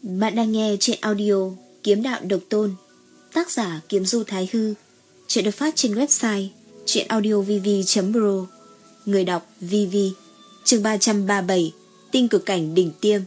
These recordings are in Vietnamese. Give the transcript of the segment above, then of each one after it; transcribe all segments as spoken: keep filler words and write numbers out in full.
Bạn đang nghe truyện audio Kiếm Đạo Độc Tôn, tác giả Kiếm Du Thái Hư. Truyện được phát trên website truyệnaudiovv chấm pro. Người đọc vê vê. Chương ba trăm ba mươi bảy, Tinh cực cảnh đỉnh tiêm.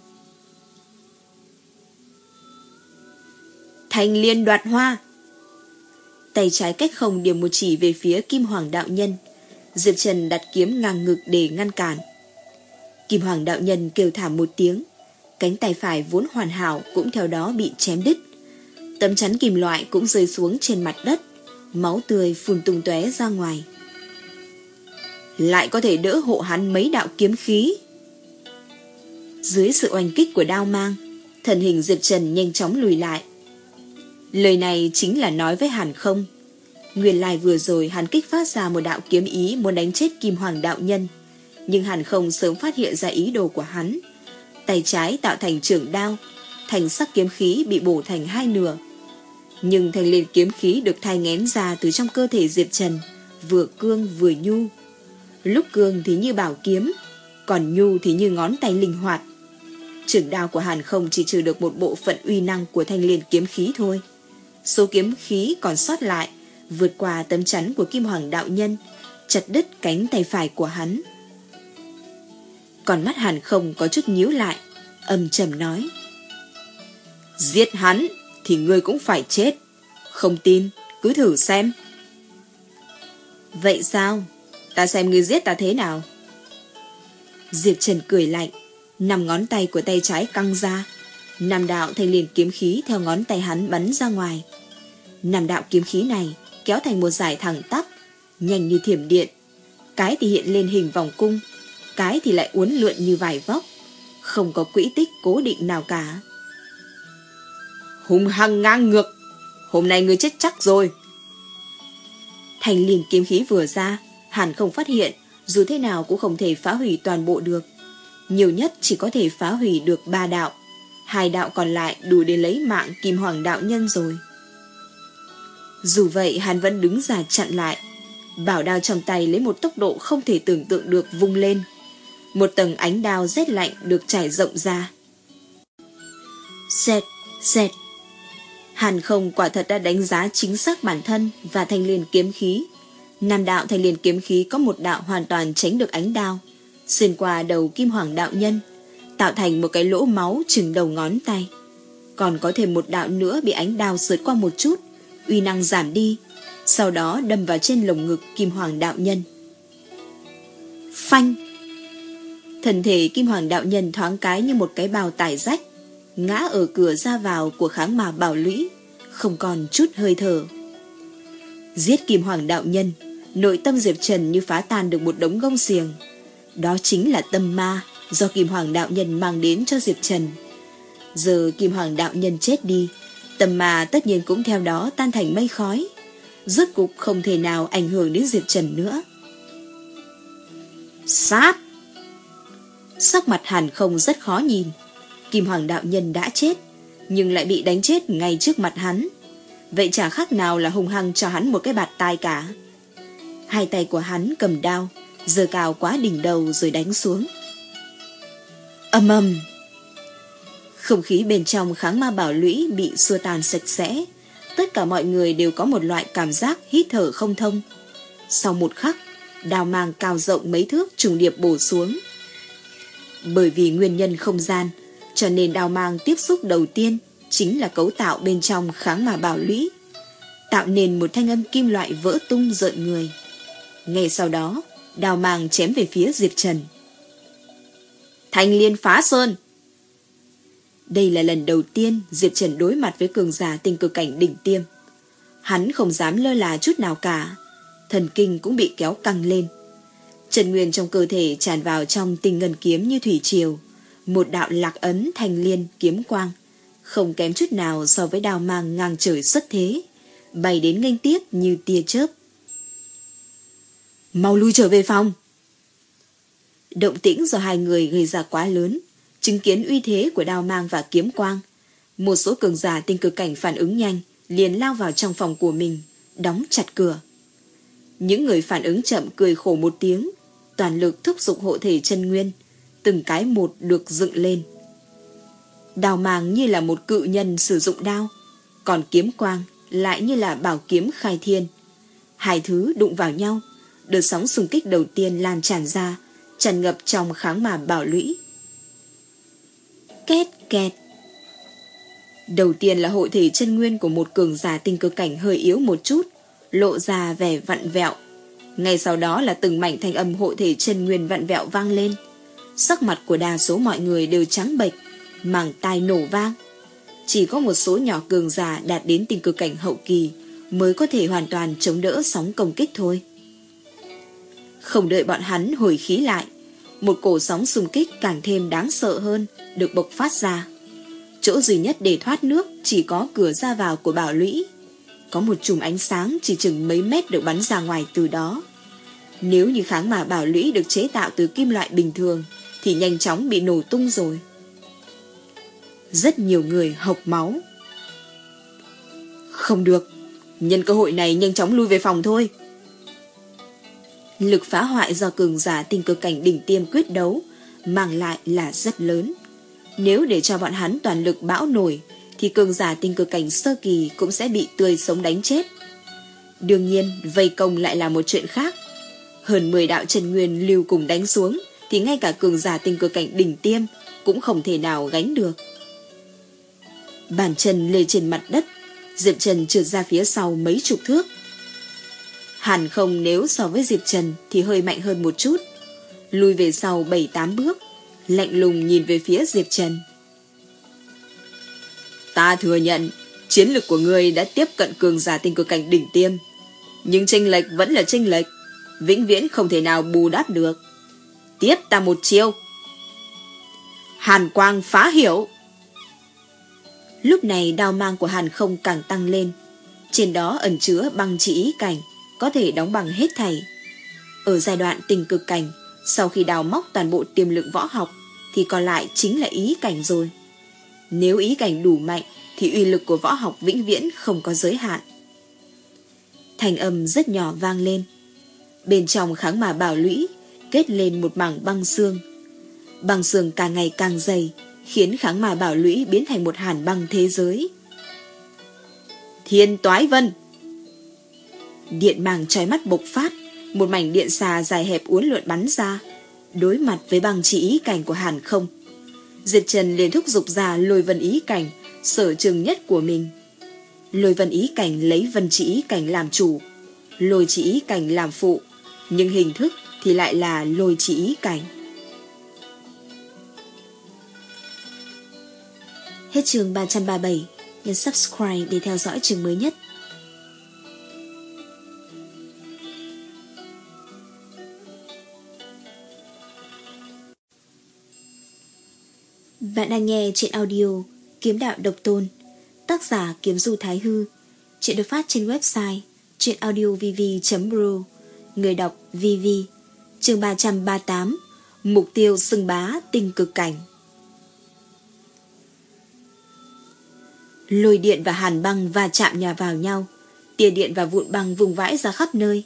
Thanh liên đoạt hoa. Tay trái cách không điểm một chỉ về phía Kim Hoàng đạo nhân. Diệp Trần đặt kiếm ngang ngực để ngăn cản. Kim Hoàng đạo nhân kêu thảm một tiếng, cánh tay phải vốn hoàn hảo cũng theo đó bị chém đứt. Tấm chắn kim loại cũng rơi xuống trên mặt đất, máu tươi phun tung tóe ra ngoài. Lại có thể đỡ hộ hắn mấy đạo kiếm khí. Dưới sự oanh kích của đao mang, thân hình Diệp Trần nhanh chóng lùi lại. Lời này chính là nói với Hàn Không. Nguyên lai vừa rồi hắn kích phát ra một đạo kiếm ý muốn đánh chết Kim Hoàng đạo nhân, nhưng Hàn Không sớm phát hiện ra ý đồ của hắn. Tay trái tạo thành chưởng đao, thành sắc kiếm khí bị bổ thành hai nửa. Nhưng thanh liên kiếm khí được thai nghén ra từ trong cơ thể Diệp Trần, vừa cương vừa nhu. Lúc cương thì như bảo kiếm, còn nhu thì như ngón tay linh hoạt. Chưởng đao của Hàn Không chỉ trừ được một bộ phận uy năng của thanh liên kiếm khí thôi. Số kiếm khí còn sót lại vượt qua tấm chắn của Kim Hoàng đạo nhân, chặt đứt cánh tay phải của hắn. Còn mắt Hàn Không có chút nhíu lại, âm trầm nói: Giết hắn thì ngươi cũng phải chết. Không tin cứ thử xem. Vậy sao? Ta xem ngươi giết ta thế nào. Diệp Trần cười lạnh, năm ngón tay của tay trái căng ra, năm đạo thanh liên kiếm khí theo ngón tay hắn bắn ra ngoài. Năm đạo kiếm khí này kéo thành một dải thẳng tắp, nhanh như thiểm điện. Cái thì hiện lên hình vòng cung, cái thì lại uốn lượn như vải vóc, không có quỹ tích cố định nào cả. Hung hăng ngang ngược, hôm nay ngươi chết chắc rồi. Thanh liên kiếm khí vừa ra, Hàn Không phát hiện dù thế nào cũng không thể phá hủy toàn bộ được. Nhiều nhất chỉ có thể phá hủy được ba đạo, hai đạo còn lại đủ để lấy mạng Kim Hoàng đạo nhân rồi. Dù vậy hắn vẫn đứng ra chặn lại, bảo đao trong tay lấy một tốc độ không thể tưởng tượng được vung lên. Một tầng ánh đao rét lạnh được trải rộng ra. Xẹt, xẹt. Hàn Không quả thật đã đánh giá chính xác bản thân và thanh liên kiếm khí. Năm đạo thanh liên kiếm khí có một đạo hoàn toàn tránh được ánh đao, xuyên qua đầu Kim Hoàng đạo nhân, tạo thành một cái lỗ máu chừng đầu ngón tay. Còn có thêm một đạo nữa bị ánh đao sượt qua một chút, uy năng giảm đi, sau đó đâm vào trên lồng ngực Kim Hoàng đạo nhân. Phanh! Thân thể Kim Hoàng đạo nhân thoáng cái như một cái bào tải rách, ngã ở cửa ra vào của kháng mà bảo lũy, không còn chút hơi thở. Giết Kim Hoàng đạo nhân, nội tâm Diệp Trần như phá tan được một đống gông xiềng. Đó chính là tâm ma do Kim Hoàng đạo nhân mang đến cho Diệp Trần. Giờ Kim Hoàng đạo nhân chết đi, tâm ma tất nhiên cũng theo đó tan thành mây khói, rốt cục không thể nào ảnh hưởng đến Diệp Trần nữa. Sát! Sắc mặt Hàn Không rất khó nhìn. Kim Hoàng đạo nhân đã chết, nhưng lại bị đánh chết ngay trước mặt hắn. Vậy chả khác nào là hung hăng cho hắn một cái bạt tai cả. Hai tay của hắn cầm đao, giơ cao quá đỉnh đầu rồi đánh xuống. Ầm ầm! Không khí bên trong kháng ma bảo lũy bị xua tan sạch sẽ. Tất cả mọi người đều có một loại cảm giác hít thở không thông. Sau một khắc, đao mang cao rộng mấy thước trùng điệp bổ xuống. Bởi vì nguyên nhân không gian, cho nên đao mang tiếp xúc đầu tiên chính là cấu tạo bên trong kháng ma bảo lũy, tạo nên một thanh âm kim loại vỡ tung rợn người. Ngay sau đó, đao mang chém về phía Diệp Trần. Thanh liên phá sơn! Đây là lần đầu tiên Diệp Trần đối mặt với cường giả tinh cực cảnh đỉnh tiêm. Hắn không dám lơ là chút nào cả, thần kinh cũng bị kéo căng lên. Trần nguyên trong cơ thể tràn vào trong tinh ngân kiếm như thủy triều, một đạo lạc ấn thanh liên kiếm quang, không kém chút nào so với đao mang ngang trời xuất thế, bay đến nghênh tiếp như tia chớp. Mau lui trở về phòng! Động tĩnh do hai người gây ra quá lớn, chứng kiến uy thế của đao mang và kiếm quang, một số cường giả tinh cực cảnh phản ứng nhanh, liền lao vào trong phòng của mình, đóng chặt cửa. Những người phản ứng chậm cười khổ một tiếng, toàn lực thúc giục hộ thể chân nguyên, từng cái một được dựng lên. Đao mang như là một cự nhân sử dụng đao, còn kiếm quang lại như là bảo kiếm khai thiên. Hai thứ đụng vào nhau, đợt sóng xung kích đầu tiên lan tràn ra, tràn ngập trong kháng mà bảo lũy. Két kẹt. Đầu tiên là hội thể chân nguyên của một cường giả tinh cực cảnh hơi yếu một chút, lộ ra vẻ vặn vẹo. Ngay sau đó là từng mảnh thanh âm hội thể chân nguyên vặn vẹo vang lên. Sắc mặt của đa số mọi người đều trắng bệch, màng tai nổ vang. Chỉ có một số nhỏ cường giả đạt đến tinh cực cảnh hậu kỳ mới có thể hoàn toàn chống đỡ sóng công kích thôi. Không đợi bọn hắn hồi khí lại, một cổ sóng xung kích càng thêm đáng sợ hơn được bộc phát ra. Chỗ duy nhất để thoát nước chỉ có cửa ra vào của bảo lũy. Có một chùm ánh sáng chỉ chừng mấy mét được bắn ra ngoài từ đó. Nếu như kháng mà bảo lũy được chế tạo từ kim loại bình thường thì nhanh chóng bị nổ tung rồi. Rất nhiều người hộc máu. Không được, nhân cơ hội này nhanh chóng lui về phòng thôi. Lực phá hoại do cường giả tinh cực cảnh đỉnh tiêm quyết đấu mang lại là rất lớn. Nếu để cho bọn hắn toàn lực bão nổi thì cường giả tinh cực cảnh sơ kỳ cũng sẽ bị tươi sống đánh chết. Đương nhiên, vây công lại là một chuyện khác. Hơn mười đạo chân nguyên lưu cùng đánh xuống thì ngay cả cường giả tinh cực cảnh đỉnh tiêm cũng không thể nào gánh được. Bàn chân lê trên mặt đất, Diệp Trần trượt ra phía sau mấy chục thước. Hàn Không nếu so với Diệp Trần thì hơi mạnh hơn một chút, lùi về sau bảy tám bước, lạnh lùng nhìn về phía Diệp Trần. Ta thừa nhận, chiến lực của ngươi đã tiếp cận cường giả tinh cực cảnh đỉnh tiêm, nhưng chênh lệch vẫn là chênh lệch, vĩnh viễn không thể nào bù đắp được. Tiếp ta một chiêu. Hàn quang phá hiểu. Lúc này đao mang của Hàn Không càng tăng lên, trên đó ẩn chứa băng chỉ ý cảnh, có thể đóng bằng hết thảy. Ở giai đoạn tinh cực cảnh, sau khi đào móc toàn bộ tiềm lực võ học thì còn lại chính là ý cảnh rồi. Nếu ý cảnh đủ mạnh thì uy lực của võ học vĩnh viễn không có giới hạn. Thanh âm rất nhỏ vang lên. Bên trong kháng mà bảo lũy kết lên một mảng băng xương. Băng xương càng ngày càng dày, khiến kháng mà bảo lũy biến thành một hàn băng thế giới. Thiên Toái Vân. Điện màng chói mắt bộc phát, một mảnh điện xà dài hẹp uốn lượn bắn ra, đối mặt với băng chỉ ý cảnh của Hàn Không. Diệp Trần liền thúc giục ra lôi vân ý cảnh, sở trường nhất của mình. Lôi vân ý cảnh lấy vân chỉ ý cảnh làm chủ, lôi chỉ ý cảnh làm phụ, nhưng hình thức thì lại là lôi chỉ ý cảnh. Hết chương ba trăm ba mươi bảy, nhấn subscribe để theo dõi chương mới nhất. Bạn đang nghe truyện audio Kiếm Đạo Độc Tôn, tác giả Kiếm Du Thái Hư. Truyện được phát trên website truyệnaudiovv chấm pro, người đọc vê vê. Chương ba trăm ba mươi tám, mục tiêu xưng bá tinh cực cảnh. Lôi điện và hàn băng va chạm nhào vào nhau, tia điện và vụn băng vùng vãi ra khắp nơi.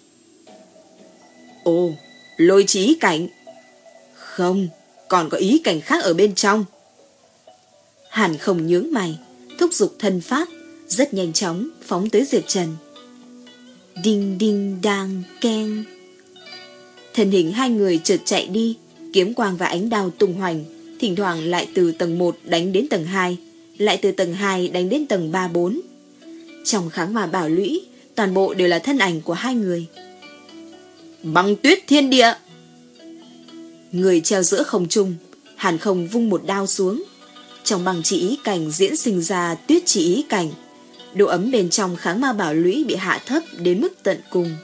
Ồ, lôi chỉ ý cảnh. Không, còn có ý cảnh khác ở bên trong. Hàn Không nhướng mày, thúc giục thân pháp, rất nhanh chóng phóng tới Diệp Trần. Đinh đinh đang keng. Thân hình hai người chợt chạy đi, kiếm quang và ánh đao tung hoành, thỉnh thoảng lại từ tầng một đánh đến tầng hai, lại từ tầng hai đánh đến tầng ba bốn. Trong kháng mà bảo lũy, toàn bộ đều là thân ảnh của hai người. Băng tuyết thiên địa. Người treo giữa không trung, Hàn Không vung một đao xuống. Trong băng chỉ ý cảnh diễn sinh ra tuyết chỉ ý cảnh, độ ấm bên trong kháng ma bảo lũy bị hạ thấp đến mức tận cùng.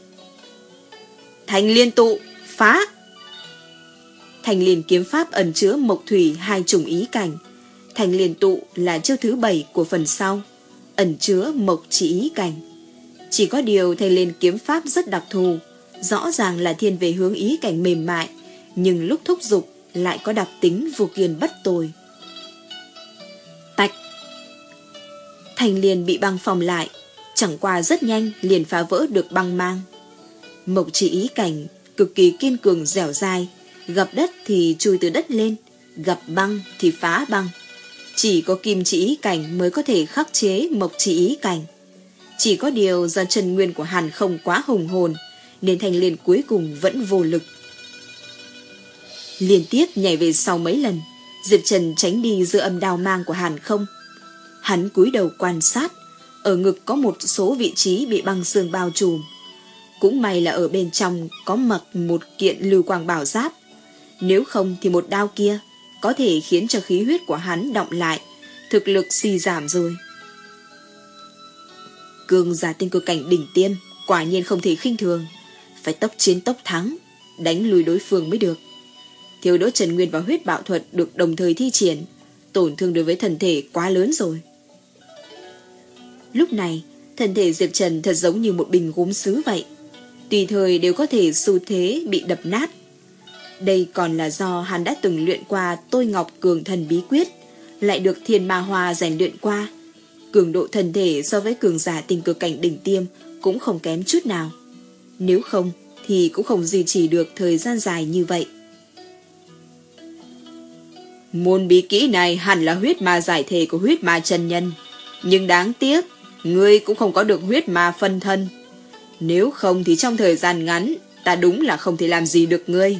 Thành liên tụ, phá. Thành liên kiếm pháp ẩn chứa mộc thủy hai chủng ý cảnh. Thành liên tụ là chiêu thứ bảy của phần sau, ẩn chứa mộc chỉ ý cảnh. Chỉ có điều thành liên kiếm pháp rất đặc thù, rõ ràng là thiên về hướng ý cảnh mềm mại, nhưng lúc thúc giục lại có đặc tính vô kiên bất tồi. Tạch. Thành liên bị băng phòng lại, chẳng qua rất nhanh liền phá vỡ được băng mang. Mộc chỉ ý cảnh cực kỳ kiên cường dẻo dai, gặp đất thì chui từ đất lên, gặp băng thì phá băng. Chỉ có kim chỉ ý cảnh mới có thể khắc chế mộc chỉ ý cảnh. Chỉ có điều do chân nguyên của Hàn Không quá hùng hồn, nên Thanh Liên cuối cùng vẫn vô lực. Liên tiếp nhảy về sau mấy lần, Diệp Trần tránh đi giữa âm đao mang của Hàn Không. Hắn cúi đầu quan sát, ở ngực có một số vị trí bị băng xương bao trùm. Cũng may là ở bên trong có mặc một kiện lưu quang bảo giáp. Nếu không thì một đao kia có thể khiến cho khí huyết của hắn đọng lại, thực lực suy giảm rồi. Cường giả tinh cực cảnh đỉnh tiêm quả nhiên không thể khinh thường, phải tốc chiến tốc thắng, đánh lùi đối phương mới được. Thiêu đốt Trần Nguyên và huyết bạo thuật được đồng thời thi triển, tổn thương đối với thân thể quá lớn rồi. Lúc này, thân thể Diệp Trần thật giống như một bình gốm sứ vậy, tùy thời đều có thể xu thế bị đập nát. Đây còn là do hắn đã từng luyện qua Tôi Ngọc Cường Thần Bí Quyết, lại được Thiên Ma Hoa rèn luyện qua. Cường độ thân thể so với cường giả tinh cực cảnh đỉnh tiêm cũng không kém chút nào. Nếu không thì cũng không duy trì được thời gian dài như vậy. Môn bí kỹ này hẳn là huyết ma giải thể của huyết ma chân nhân, nhưng đáng tiếc ngươi cũng không có được huyết ma phân thân. Nếu không thì trong thời gian ngắn ta đúng là không thể làm gì được ngươi.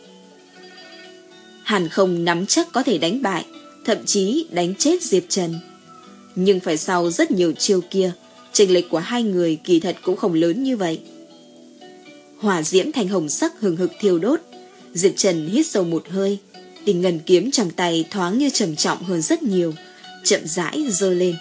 Hàn Không nắm chắc có thể đánh bại, thậm chí đánh chết Diệp Trần. Nhưng phải sau rất nhiều chiêu kia, chênh lệch của hai người kỳ thật cũng không lớn như vậy. Hỏa diễm thành hồng sắc hừng hực thiêu đốt. Diệp Trần hít sâu một hơi, tình ngân kiếm trong tay thoáng như trầm trọng hơn rất nhiều, chậm rãi giơ lên.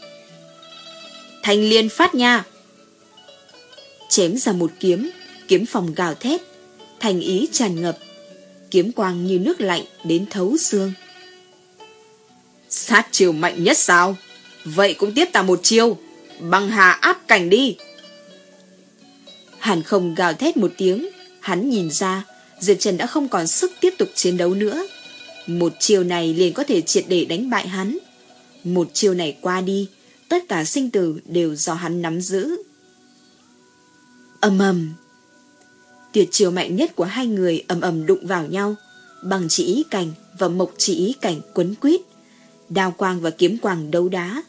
Thanh Liên phát nha! Chém ra một kiếm, kiếm phòng gào thét, thành ý tràn ngập, kiếm quang như nước lạnh đến thấu xương. Sát chiêu mạnh nhất sao? Vậy cũng tiếp ta một chiêu, băng hà áp cảnh đi. Hàn Không gào thét một tiếng, hắn nhìn ra Diệp Trần đã không còn sức tiếp tục chiến đấu nữa. Một chiêu này liền có thể triệt để đánh bại hắn. Một chiêu này qua đi, tất cả sinh tử đều do hắn nắm giữ. Ầm ầm, tuyệt chiêu mạnh nhất của hai người ầm ầm đụng vào nhau, bằng chỉ ý cảnh và mộc chỉ ý cảnh quấn quýt, đao quang và kiếm quang đấu đá.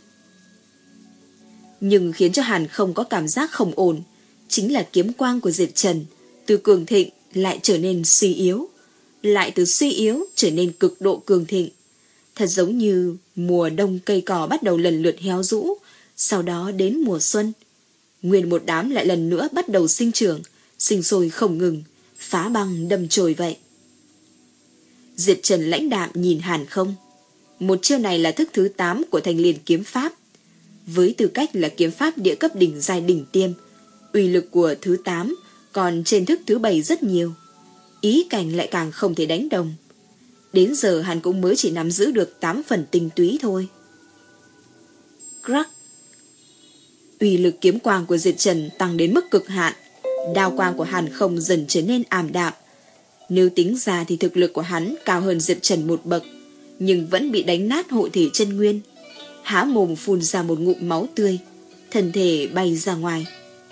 Nhưng khiến cho Hàn Không có cảm giác không ổn, chính là kiếm quang của Diệp Trần từ cường thịnh lại trở nên suy yếu, lại từ suy yếu trở nên cực độ cường thịnh. Thật giống như mùa đông cây cỏ bắt đầu lần lượt héo rũ, sau đó đến mùa xuân, nguyên một đám lại lần nữa bắt đầu sinh trưởng, sinh sôi không ngừng, phá băng đâm chồi vậy. Diệp Trần lãnh đạm nhìn Hàn Không. Một chiêu này là thức thứ tám của Thanh Liên kiếm pháp. Với tư cách là kiếm pháp địa cấp đỉnh giai đỉnh tiêm, uy lực của thứ tám còn trên thức thứ bảy rất nhiều. Ý cảnh lại càng không thể đánh đồng. Đến giờ hắn cũng mới chỉ nắm giữ được tám phần tinh túy thôi. Crack! Uy lực kiếm quang của Diệp Trần tăng đến mức cực hạn. Đao quang của Hàn Không dần trở nên ảm đạm. Nếu tính ra thì thực lực của hắn cao hơn Diệp Trần một bậc, nhưng vẫn bị đánh nát hộ thể chân nguyên. Há mồm phun ra một ngụm máu tươi, thân thể bay ra ngoài.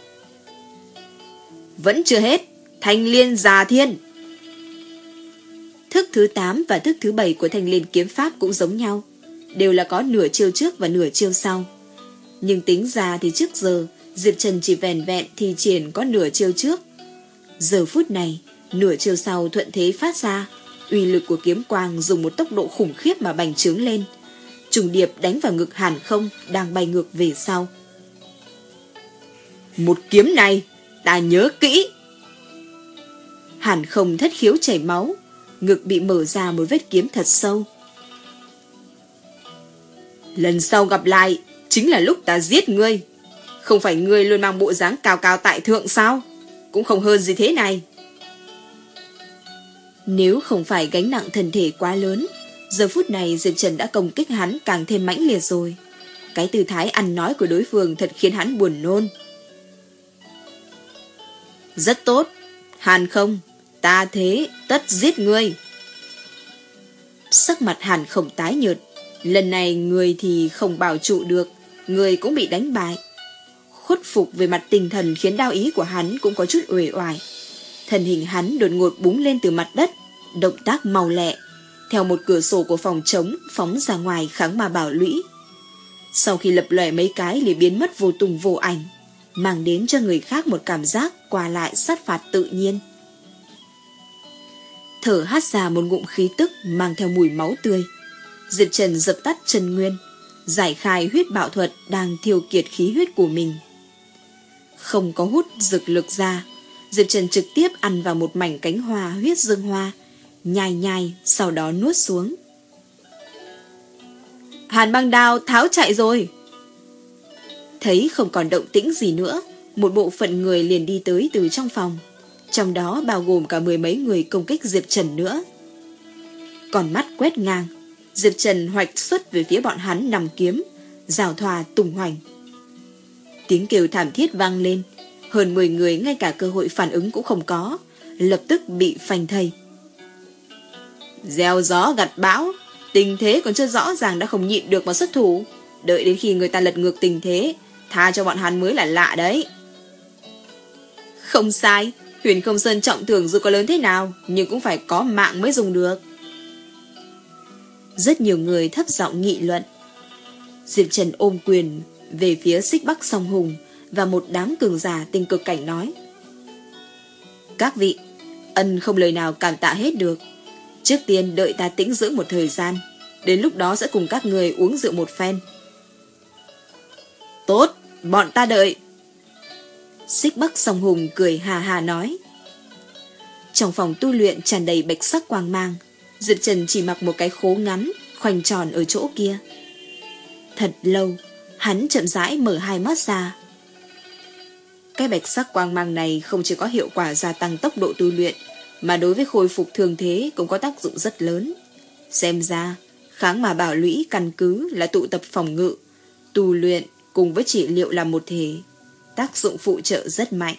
Vẫn chưa hết, Thanh Liên Già Thiên! Thức thứ tám và thức thứ bảy của Thanh Liên kiếm pháp cũng giống nhau, đều là có nửa chiêu trước và nửa chiêu sau. Nhưng tính ra thì trước giờ Diệp Trần chỉ vẻn vẹn thi triển có nửa chiêu trước. Giờ phút này, nửa chiêu sau thuận thế phát ra, uy lực của kiếm quang dùng một tốc độ khủng khiếp mà bành trướng lên, trùng điệp đánh vào ngực Hàn Không đang bay ngược về sau. Một kiếm này ta nhớ kỹ. Hàn Không thất khiếu chảy máu, ngực bị mở ra một vết kiếm thật sâu. Lần sau gặp lại chính là lúc ta giết ngươi. Không phải ngươi luôn mang bộ dáng cao cao tại thượng sao? Cũng không hơn gì thế này. Nếu không phải gánh nặng thân thể quá lớn, giờ phút này Diệp Trần đã công kích hắn càng thêm mãnh liệt rồi. Cái tư thái ăn nói của đối phương thật khiến hắn buồn nôn. Rất tốt, Hàn Không, ta thế tất giết ngươi. Sắc mặt Hàn Không tái nhợt, lần này người thì không bảo trụ được, người cũng bị đánh bại. Khuất phục về mặt tinh thần khiến đao ý của hắn cũng có chút uể oải. Thân hình hắn đột ngột búng lên từ mặt đất, động tác mau lẹ, theo một cửa sổ của phòng trống phóng ra ngoài kháng ma bảo lũy. Sau khi lập lòe mấy cái liền biến mất vô tung vô ảnh, mang đến cho người khác một cảm giác qua lại sát phạt tự nhiên. Thở hắt ra một ngụm khí tức mang theo mùi máu tươi, Diệp Trần dập tắt chân nguyên, giải khai huyết bạo thuật đang thiêu kiệt khí huyết của mình. Không có hút dược lực ra, Diệp Trần trực tiếp ăn vào một mảnh cánh hoa huyết dương hoa, nhai nhai sau đó nuốt xuống. Hàn băng đao tháo chạy rồi. Thấy không còn động tĩnh gì nữa, một bộ phận người liền đi tới từ trong phòng, trong đó bao gồm cả mười mấy người công kích Diệp Trần nữa. Còn mắt quét ngang, Diệp Trần hoạch xuất về phía bọn hắn nằm kiếm, giảo thoa tung hoành. Tiếng kêu thảm thiết vang lên, hơn mười người ngay cả cơ hội phản ứng cũng không có, lập tức bị phanh thây. Gieo gió gặt bão, tình thế còn chưa rõ ràng đã không nhịn được mà xuất thủ, đợi đến khi người ta lật ngược tình thế, tha cho bọn hắn mới là lạ đấy. Không sai, Huyền Không Sơn trọng thưởng dù có lớn thế nào, nhưng cũng phải có mạng mới dùng được. Rất nhiều người thấp giọng nghị luận. Diệp Trần ôm quyền về phía Xích Bắc Song Hùng và một đám cường giả tinh cực cảnh nói: Các vị, ân không lời nào cảm tạ hết được. Trước tiên đợi ta tĩnh dưỡng một thời gian, đến lúc đó sẽ cùng các người uống rượu một phen. Tốt, bọn ta đợi. Xích Bắc Song Hùng cười hà hà nói. Trong phòng tu luyện tràn đầy bạch sắc quang mang, Diệp Trần chỉ mặc một cái khố ngắn khoanh tròn ở chỗ kia. Thật lâu, hắn chậm rãi mở hai mắt ra. Cái bạch sắc quang mang này không chỉ có hiệu quả gia tăng tốc độ tu luyện, mà đối với khôi phục thương thế cũng có tác dụng rất lớn. Xem ra, kháng mà bảo lũy căn cứ là tụ tập phòng ngự, tu luyện cùng với trị liệu làm một thể, tác dụng phụ trợ rất mạnh.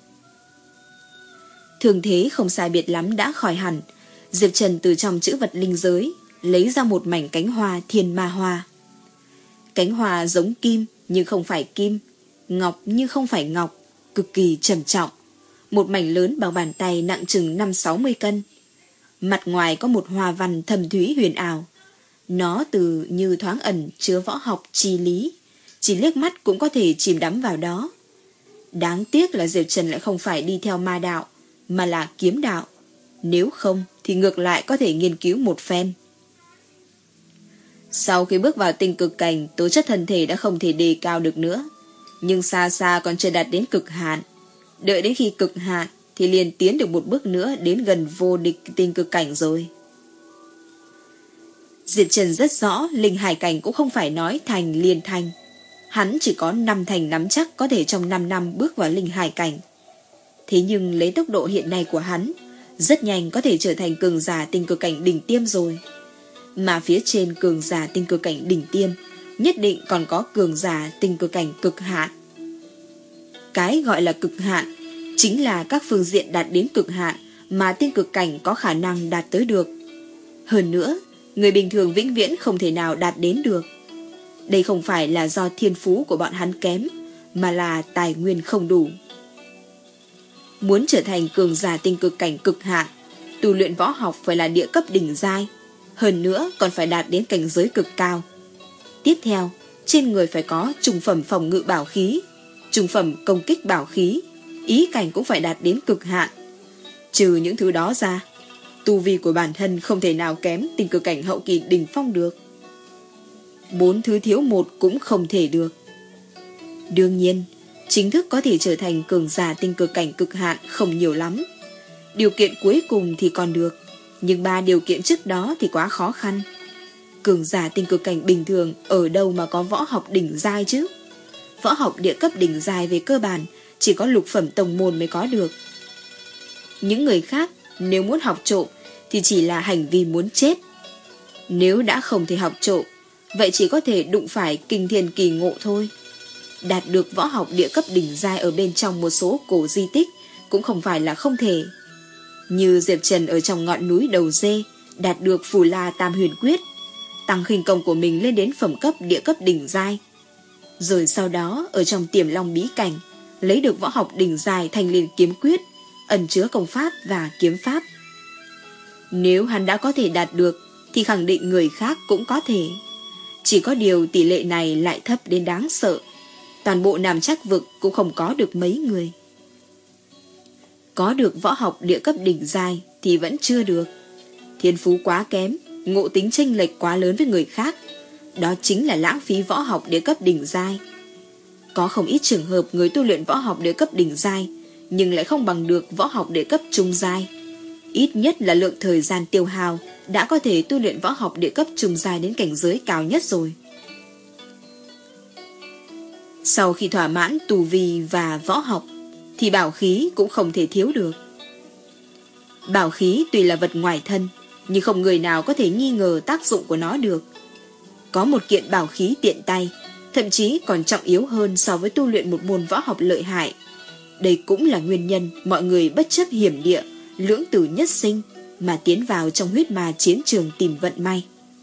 Thương thế không sai biệt lắm đã khỏi hẳn, Diệp Trần từ trong chữ vật linh giới lấy ra một mảnh cánh hoa thiên ma hoa. Cánh hoa giống kim nhưng không phải kim, ngọc nhưng không phải ngọc, cực kỳ trầm trọng. Một mảnh lớn bằng bàn tay nặng chừng năm sáu mươi cân. Mặt ngoài có một hoa văn thầm thúy huyền ảo. Nó từ như thoáng ẩn chứa võ học chi lý, chỉ liếc mắt cũng có thể chìm đắm vào đó. Đáng tiếc là Diệp Trần lại không phải đi theo ma đạo, mà là kiếm đạo. Nếu không thì ngược lại có thể nghiên cứu một phen. Sau khi bước vào tinh cực cảnh, tố chất thân thể đã không thể đề cao được nữa, nhưng xa xa còn chưa đạt đến cực hạn. Đợi đến khi cực hạn thì liền tiến được một bước nữa đến gần vô địch tinh cực cảnh rồi. Diệp Trần rất rõ linh hải cảnh cũng không phải nói thành liền thành. Hắn chỉ có năm thành nắm chắc có thể trong năm năm bước vào linh hải cảnh. Thế nhưng lấy tốc độ hiện nay của hắn, rất nhanh có thể trở thành cường giả tinh cực cảnh đỉnh tiêm rồi. Mà phía trên cường giả tinh cực cảnh đỉnh tiêm, nhất định còn có cường giả tinh cực cảnh cực hạn. Cái gọi là cực hạn chính là các phương diện đạt đến cực hạn mà tinh cực cảnh có khả năng đạt tới được. Hơn nữa, người bình thường vĩnh viễn không thể nào đạt đến được. Đây không phải là do thiên phú của bọn hắn kém, mà là tài nguyên không đủ. Muốn trở thành cường giả tinh cực cảnh cực hạn, tu luyện võ học phải là địa cấp đỉnh giai, hơn nữa còn phải đạt đến cảnh giới cực cao. Tiếp theo, trên người phải có trung phẩm phòng ngự bảo khí, trung phẩm công kích bảo khí, ý cảnh cũng phải đạt đến cực hạn. Trừ những thứ đó ra, tu vi của bản thân không thể nào kém tinh cực cảnh hậu kỳ đỉnh phong được. Bốn thứ thiếu một cũng không thể được. Đương nhiên, chính thức có thể trở thành cường giả tinh cực cảnh cực hạn không nhiều lắm. Điều kiện cuối cùng thì còn được, nhưng ba điều kiện trước đó thì quá khó khăn. Cường giả tinh cực cảnh bình thường ở đâu mà có võ học đỉnh giai chứ? Võ học địa cấp đỉnh giai về cơ bản chỉ có lục phẩm tông môn mới có được. Những người khác nếu muốn học trộm thì chỉ là hành vi muốn chết. Nếu đã không thể học trộm, vậy chỉ có thể đụng phải kinh thiên kỳ ngộ thôi. Đạt được võ học địa cấp đỉnh giai ở bên trong một số cổ di tích cũng không phải là không thể. Như Diệp Trần ở trong ngọn núi Đầu Dê đạt được Phù La Tam Huyền Quyết, tăng khinh công của mình lên đến phẩm cấp địa cấp đỉnh giai. Rồi sau đó ở trong Tiềm Long bí cảnh lấy được võ học đỉnh giai Thanh Liên kiếm quyết, ẩn chứa công pháp và kiếm pháp. Nếu hắn đã có thể đạt được thì khẳng định người khác cũng có thể. Chỉ có điều tỷ lệ này lại thấp đến đáng sợ. Toàn bộ Nam Trắc vực cũng không có được mấy người. Có được võ học địa cấp đỉnh giai thì vẫn chưa được. Thiên phú quá kém, ngộ tính chênh lệch quá lớn với người khác. Đó chính là lãng phí võ học địa cấp đỉnh giai. Có không ít trường hợp người tu luyện võ học địa cấp đỉnh giai nhưng lại không bằng được võ học địa cấp trung giai. Ít nhất là lượng thời gian tiêu hao đã có thể tu luyện võ học địa cấp trung giai đến cảnh giới cao nhất rồi. Sau khi thỏa mãn tu vi và võ học thì bảo khí cũng không thể thiếu được. Bảo khí tuy là vật ngoài thân, nhưng không người nào có thể nghi ngờ tác dụng của nó được. Có một kiện bảo khí tiện tay, thậm chí còn trọng yếu hơn so với tu luyện một môn võ học lợi hại. Đây cũng là nguyên nhân mọi người bất chấp hiểm địa, lưỡng tử nhất sinh mà tiến vào trong huyết ma chiến trường tìm vận may.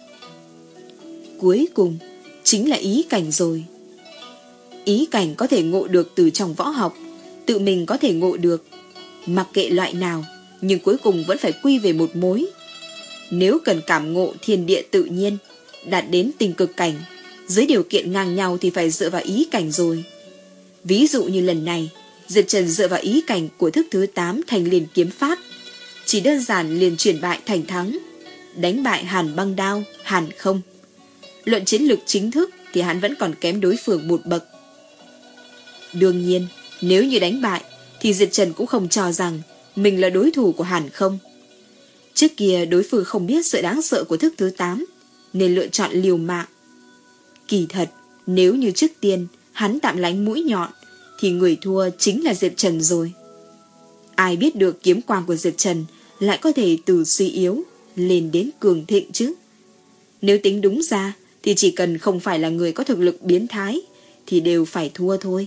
Cuối cùng chính là ý cảnh rồi. Ý cảnh có thể ngộ được từ trong võ học, tự mình có thể ngộ được. Mặc kệ loại nào, nhưng cuối cùng vẫn phải quy về một mối. Nếu cần cảm ngộ thiên địa tự nhiên, đạt đến tình cực cảnh, dưới điều kiện ngang nhau thì phải dựa vào ý cảnh rồi. Ví dụ như lần này, Diệp Trần dựa vào ý cảnh của thức thứ tám thành liền kiếm pháp, chỉ đơn giản liền chuyển bại thành thắng, đánh bại Hàn Băng Đao, Hàn Không. Luận chiến lược chính thức thì hắn vẫn còn kém đối phương một bậc. Đương nhiên, nếu như đánh bại thì Diệp Trần cũng không cho rằng mình là đối thủ của Hàn Không. Trước kia đối phương không biết sự đáng sợ của thức thứ tám nên lựa chọn liều mạng. Kỳ thật, nếu như trước tiên hắn tạm lánh mũi nhọn thì người thua chính là Diệp Trần rồi. Ai biết được kiếm quang của Diệp Trần lại có thể từ suy yếu lên đến cường thịnh chứ. Nếu tính đúng ra thì chỉ cần không phải là người có thực lực biến thái thì đều phải thua thôi.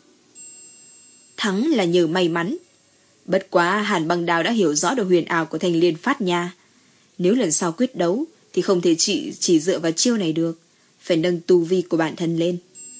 Thắng là nhờ may mắn. Bất quá Hàn Băng Đao đã hiểu rõ được huyền ảo của Thanh Liên Phát Nha. Nếu lần sau quyết đấu thì không thể chỉ, chỉ dựa vào chiêu này được, phải nâng tu vi của bản thân lên.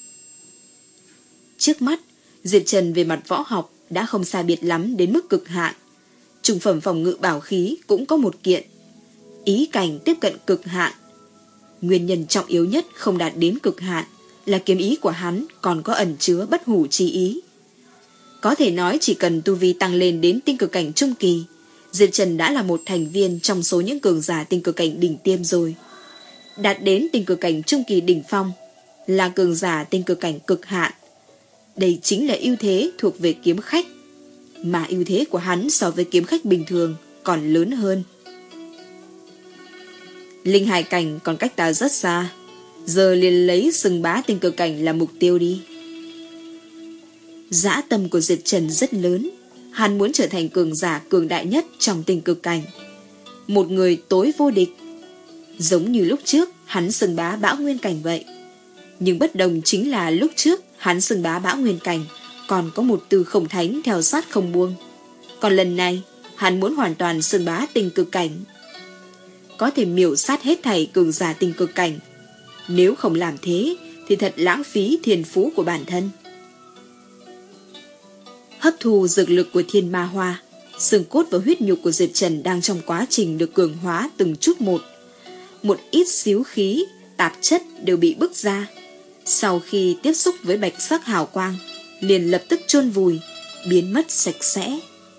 Trước mắt, Diệp Trần về mặt võ học đã không sai biệt lắm đến mức cực hạn. Trung phẩm phòng ngự bảo khí cũng có một kiện. Ý cảnh tiếp cận cực hạn. Nguyên nhân trọng yếu nhất không đạt đến cực hạn là kiếm ý của hắn còn có ẩn chứa bất hủ chi ý. Có thể nói chỉ cần tu vi tăng lên đến tinh cực cảnh trung kỳ, Diệp Trần đã là một thành viên trong số những cường giả tinh cực cảnh đỉnh tiêm rồi. Đạt đến tinh cực cảnh trung kỳ đỉnh phong là cường giả tinh cực cảnh cực hạn. Đây chính là ưu thế thuộc về kiếm khách, mà ưu thế của hắn so với kiếm khách bình thường còn lớn hơn. Linh hải cảnh còn cách ta rất xa, giờ liền lấy xưng bá tinh cực cảnh là mục tiêu đi. Dã tâm của Diệp Trần rất lớn, hắn muốn trở thành cường giả cường đại nhất trong tinh cực cảnh, một người tối vô địch. Giống như lúc trước hắn xưng bá Bão Nguyên cảnh vậy. Nhưng bất đồng chính là lúc trước hắn xưng bá Bão Nguyên cảnh còn có một từ Khổng Thánh theo sát không buông. Còn lần này hắn muốn hoàn toàn xưng bá tinh cực cảnh, có thể miểu sát hết thảy cường giả tinh cực cảnh. Nếu không làm thế thì thật lãng phí thiên phú của bản thân. Hấp thu dược lực của thiên ma hoa, xương cốt và huyết nhục của Diệp Trần đang trong quá trình được cường hóa từng chút một. Một ít xíu khí, tạp chất đều bị bức ra. Sau khi tiếp xúc với bạch sắc hào quang, liền lập tức chôn vùi, biến mất sạch sẽ.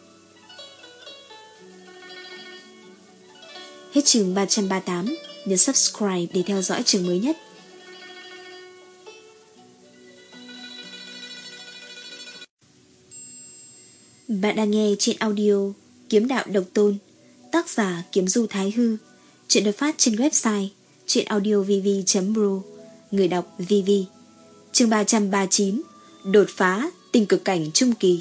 Hết chương ba trăm ba mươi tám, nhấn subscribe để theo dõi chương mới nhất. Bạn đang nghe trên audio Kiếm Đạo Độc Tôn, tác giả Kiếm Du Thái Hư. Chuyện được phát trên website chuyenaudiovv chấm pro, người đọc vê vê. Chương ba trăm ba mươi chín, đột phá tinh cực cảnh trung kỳ.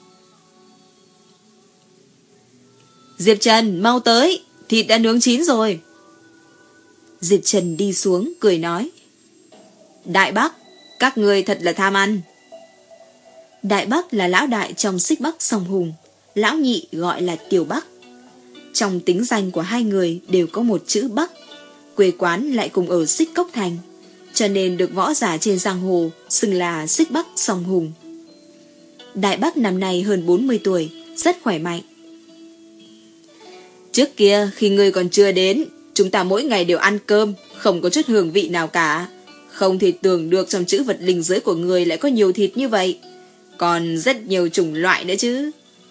Diệp Trần, mau tới, thịt đã nướng chín rồi. Diệp Trần đi xuống cười nói. Đại Bắc, các người thật là tham ăn. Đại Bắc là lão đại trong Xích Bắc Song Hùng, lão nhị gọi là Tiểu Bắc. Trong tính danh của hai người đều có một chữ Bắc, quê quán lại cùng ở Xích Cốc Thành, cho nên được võ giả trên giang hồ xưng là Xích Bắc Song Hùng. Đại Bắc năm nay hơn bốn mươi tuổi, rất khỏe mạnh. Trước kia khi ngươi còn chưa đến, Chúng ta mỗi ngày đều ăn cơm, không có chút hương vị nào cả. Không thể tưởng được trong chữ vật linh giới của người lại có nhiều thịt như vậy. Còn rất nhiều chủng loại nữa chứ.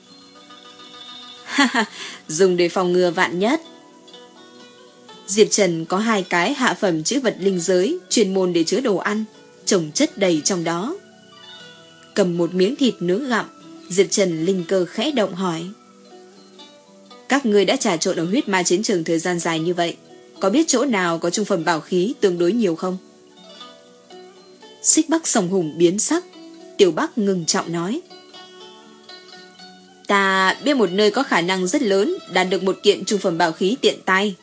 Dùng để phòng ngừa vạn nhất. Diệp Trần có hai cái hạ phẩm chữ vật linh giới chuyên môn để chứa đồ ăn, trồng chất đầy trong đó. Cầm một miếng thịt nướng gặm, Diệp Trần linh cơ khẽ động hỏi: các ngươi đã trà trộn ở huyết ma chiến trường thời gian dài như vậy, có biết chỗ nào có trung phẩm bảo khí tương đối nhiều không? Xích Bắc Sòng Hùng biến sắc. Tiểu Bắc ngừng trọng nói: ta biết một nơi có khả năng rất lớn đạt được một kiện trung phẩm bảo khí tiện tay.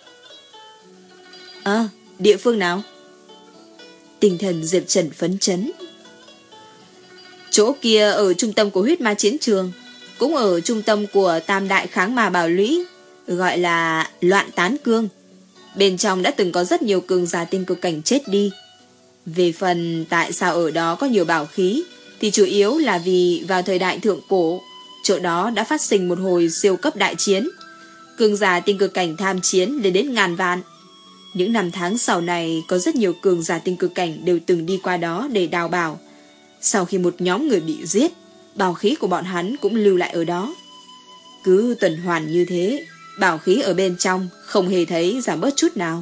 Ờ, à, địa phương nào? Tinh thần Diệp Trần phấn chấn. Chỗ kia ở trung tâm của huyết ma chiến trường, cũng ở trung tâm của tam đại kháng ma bảo lũy, gọi là Loạn Tán Cương. Bên trong đã từng có rất nhiều cường giả tinh cực cảnh chết đi. Về phần tại sao ở đó có nhiều bảo khí, thì chủ yếu là vì vào thời đại thượng cổ, chỗ đó đã phát sinh một hồi siêu cấp đại chiến. Cường giả tinh cực cảnh tham chiến lên đến ngàn vạn. Những năm tháng sau này có rất nhiều cường giả tinh cực cảnh đều từng đi qua đó để đào bảo. Sau khi một nhóm người bị giết, bảo khí của bọn hắn cũng lưu lại ở đó. Cứ tuần hoàn như thế, bảo khí ở bên trong không hề thấy giảm bớt chút nào.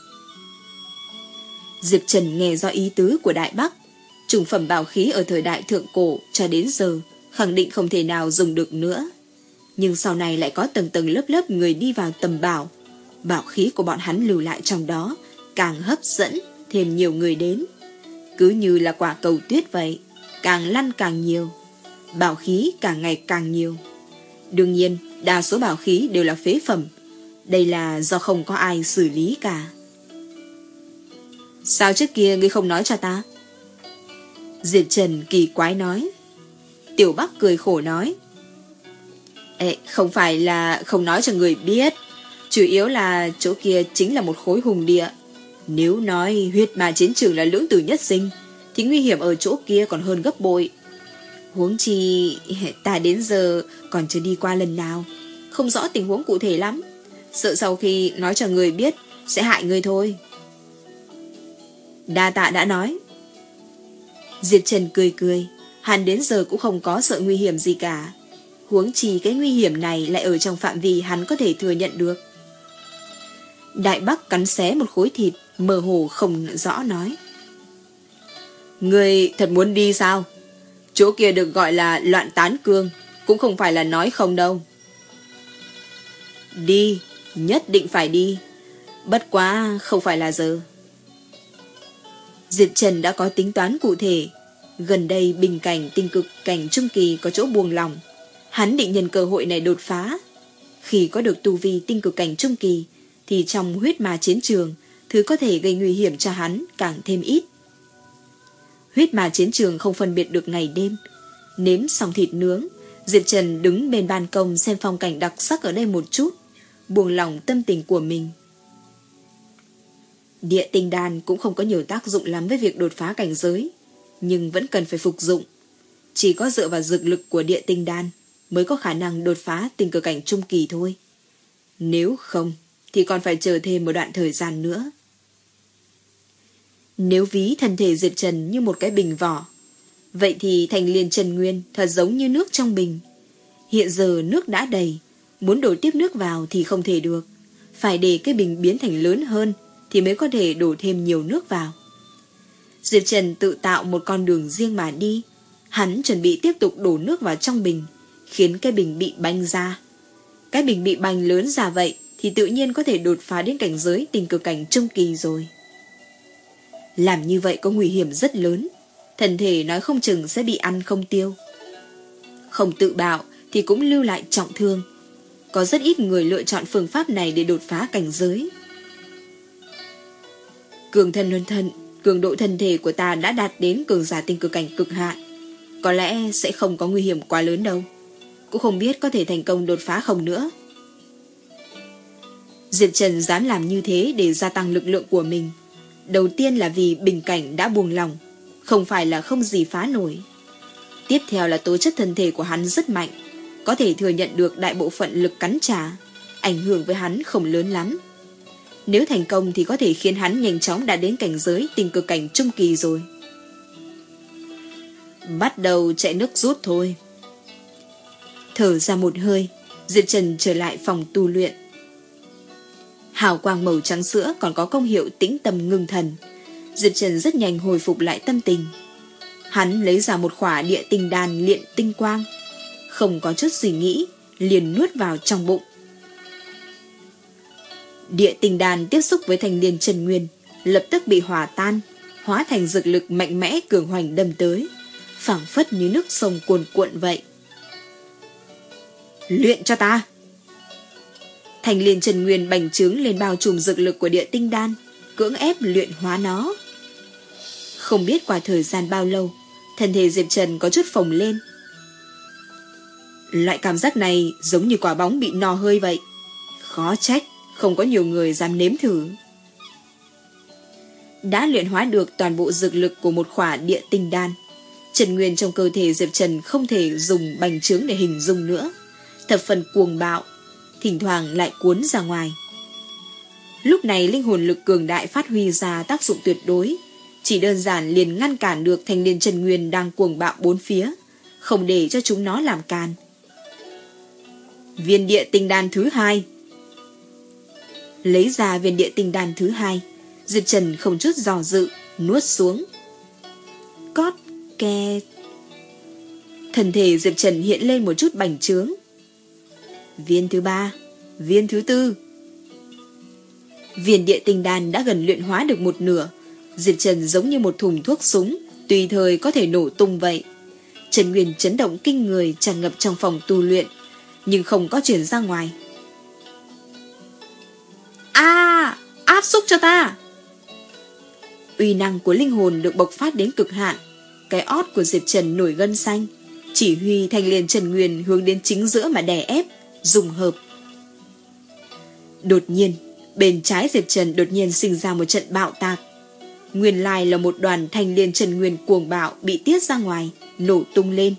Diệp Trần nghe do ý tứ của Đại Bắc. Trung phẩm bảo khí ở thời đại thượng cổ cho đến giờ khẳng định không thể nào dùng được nữa. Nhưng sau này lại có tầng tầng lớp lớp người đi vào tầm bảo. Bảo khí của bọn hắn lưu lại trong đó càng hấp dẫn thêm nhiều người đến. Cứ như là quả cầu tuyết vậy, càng lăn càng nhiều, bảo khí càng ngày càng nhiều. Đương nhiên, đa số bảo khí đều là phế phẩm. Đây là do không có ai xử lý cả. Sao trước kia ngươi không nói cho ta? Diệp Trần kỳ quái nói. Tiểu Bắc cười khổ nói: Ê, không phải là không nói cho người biết, chủ yếu là chỗ kia chính là một khối hùng địa. Nếu nói huyết ma chiến trường là lưỡng tử nhất sinh, thì nguy hiểm ở chỗ kia còn hơn gấp bội. Huống chi ta đến giờ còn chưa đi qua lần nào, không rõ tình huống cụ thể lắm, sợ sau khi nói cho người biết sẽ hại người thôi. Đa tạ đã nói. Diệp Trần cười cười. Hắn đến giờ cũng không có sợ nguy hiểm gì cả. Huống chi cái nguy hiểm này lại ở trong phạm vi hắn có thể thừa nhận được. Đại Bắc cắn xé một khối thịt, mơ hồ không rõ nói: Người thật muốn đi sao? Chỗ kia được gọi là Loạn Tán Cương, cũng không phải là nói không đâu. Đi, nhất định phải đi. Bất quá không phải là giờ. Diệp Trần đã có tính toán cụ thể. Gần đây bình cảnh tinh cực cảnh trung kỳ có chỗ buông lỏng. Hắn định nhân cơ hội này đột phá. Khi có được tu vi tinh cực cảnh trung kỳ, thì trong huyết ma chiến trường, thứ có thể gây nguy hiểm cho hắn càng thêm ít. Huyết ma chiến trường không phân biệt được ngày đêm. Nếm xong thịt nướng, Diệp Trần đứng bên ban công xem phong cảnh đặc sắc ở đây một chút, buông lỏng tâm tình của mình. Địa tinh đan cũng không có nhiều tác dụng lắm với việc đột phá cảnh giới, nhưng vẫn cần phải phục dụng. Chỉ có dựa vào dược lực của địa tinh đan mới có khả năng đột phá tinh cực cảnh trung kỳ thôi. Nếu không thì còn phải chờ thêm một đoạn thời gian nữa. Nếu ví thân thể Diệp Trần như một cái bình vỏ, vậy thì Thanh Liên Chân Nguyên thật giống như nước trong bình. Hiện giờ nước đã đầy, muốn đổ tiếp nước vào thì không thể được, phải để cái bình biến thành lớn hơn thì mới có thể đổ thêm nhiều nước vào. Diệp Trần tự tạo một con đường riêng mà đi. Hắn chuẩn bị tiếp tục đổ nước vào trong bình, khiến cái bình bị banh ra. Cái bình bị banh lớn ra vậy thì tự nhiên có thể đột phá đến cảnh giới tinh cực cảnh trung kỳ rồi. Làm như vậy có nguy hiểm rất lớn, thân thể nói không chừng sẽ bị ăn không tiêu. Không tự bạo thì cũng lưu lại trọng thương. Có rất ít người lựa chọn phương pháp này để đột phá cảnh giới. Cường thân luân thân, cường độ thân thể của ta đã đạt đến cường giả tinh cực cảnh cực hạn, có lẽ sẽ không có nguy hiểm quá lớn đâu. Cũng không biết có thể thành công đột phá không nữa. Diệp Trần dám làm như thế để gia tăng lực lượng của mình. Đầu tiên là vì bình cảnh đã buông lỏng, không phải là không gì phá nổi. Tiếp theo là tố chất thân thể của hắn rất mạnh, có thể thừa nhận được đại bộ phận lực cắn trả, ảnh hưởng với hắn không lớn lắm. Nếu thành công thì có thể khiến hắn nhanh chóng đạt đến cảnh giới tinh cực cảnh trung kỳ rồi. Bắt đầu chạy nước rút thôi. Thở ra một hơi, Diệp Trần trở lại phòng tu luyện. Hào quang màu trắng sữa còn có công hiệu tĩnh tâm ngưng thần. Diệp Trần rất nhanh hồi phục lại tâm tình. Hắn lấy ra một khỏa địa tinh đan luyện tinh quang, không có chút suy nghĩ, liền nuốt vào trong bụng. Địa tinh đan tiếp xúc với thanh liên chân nguyên, lập tức bị hòa tan, hóa thành dược lực mạnh mẽ cường hoành đâm tới, phảng phất như nước sông cuồn cuộn vậy. Luyện cho ta! Thanh liên chân nguyên bành trướng lên bao trùm dược lực của địa tinh đan, cưỡng ép luyện hóa nó. Không biết qua thời gian bao lâu, thân thể Diệp Trần có chút phồng lên. Loại cảm giác này giống như quả bóng bị no hơi vậy. Khó trách không có nhiều người dám nếm thử. Đã luyện hóa được toàn bộ dược lực của một khỏa địa tinh đan, chân nguyên trong cơ thể Diệp Trần không thể dùng bành trướng để hình dung nữa, thập phần cuồng bạo, thỉnh thoảng lại cuốn ra ngoài. Lúc này linh hồn lực cường đại phát huy ra tác dụng tuyệt đối, chỉ đơn giản liền ngăn cản được thanh liên chân nguyên đang cuồng bạo bốn phía, không để cho chúng nó làm càn. Viên địa tinh đan thứ hai. Lấy ra viên địa tinh đan thứ hai, Diệp Trần không chút dò dự nuốt xuống. Cót ke. Thân thể Diệp Trần hiện lên một chút bành trướng. Viên thứ ba, viên thứ tư. Viên địa tinh đan đã gần luyện hóa được một nửa. Diệp Trần giống như một thùng thuốc súng, tùy thời có thể nổ tung vậy. Chân nguyên chấn động kinh người tràn ngập trong phòng tu luyện, nhưng không có truyền ra ngoài. A, áp xúc cho ta! Uy năng của linh hồn được bộc phát đến cực hạn. Cái ót của Diệp Trần nổi gân xanh, chỉ huy thanh liên chân nguyên hướng đến chính giữa mà đè ép, dùng hợp. Đột nhiên, bên trái Diệp Trần đột nhiên sinh ra một trận bạo tạc. Nguyên lai là một đoàn thanh liên chân nguyên cuồng bạo bị tiết ra ngoài, nổ tung lên.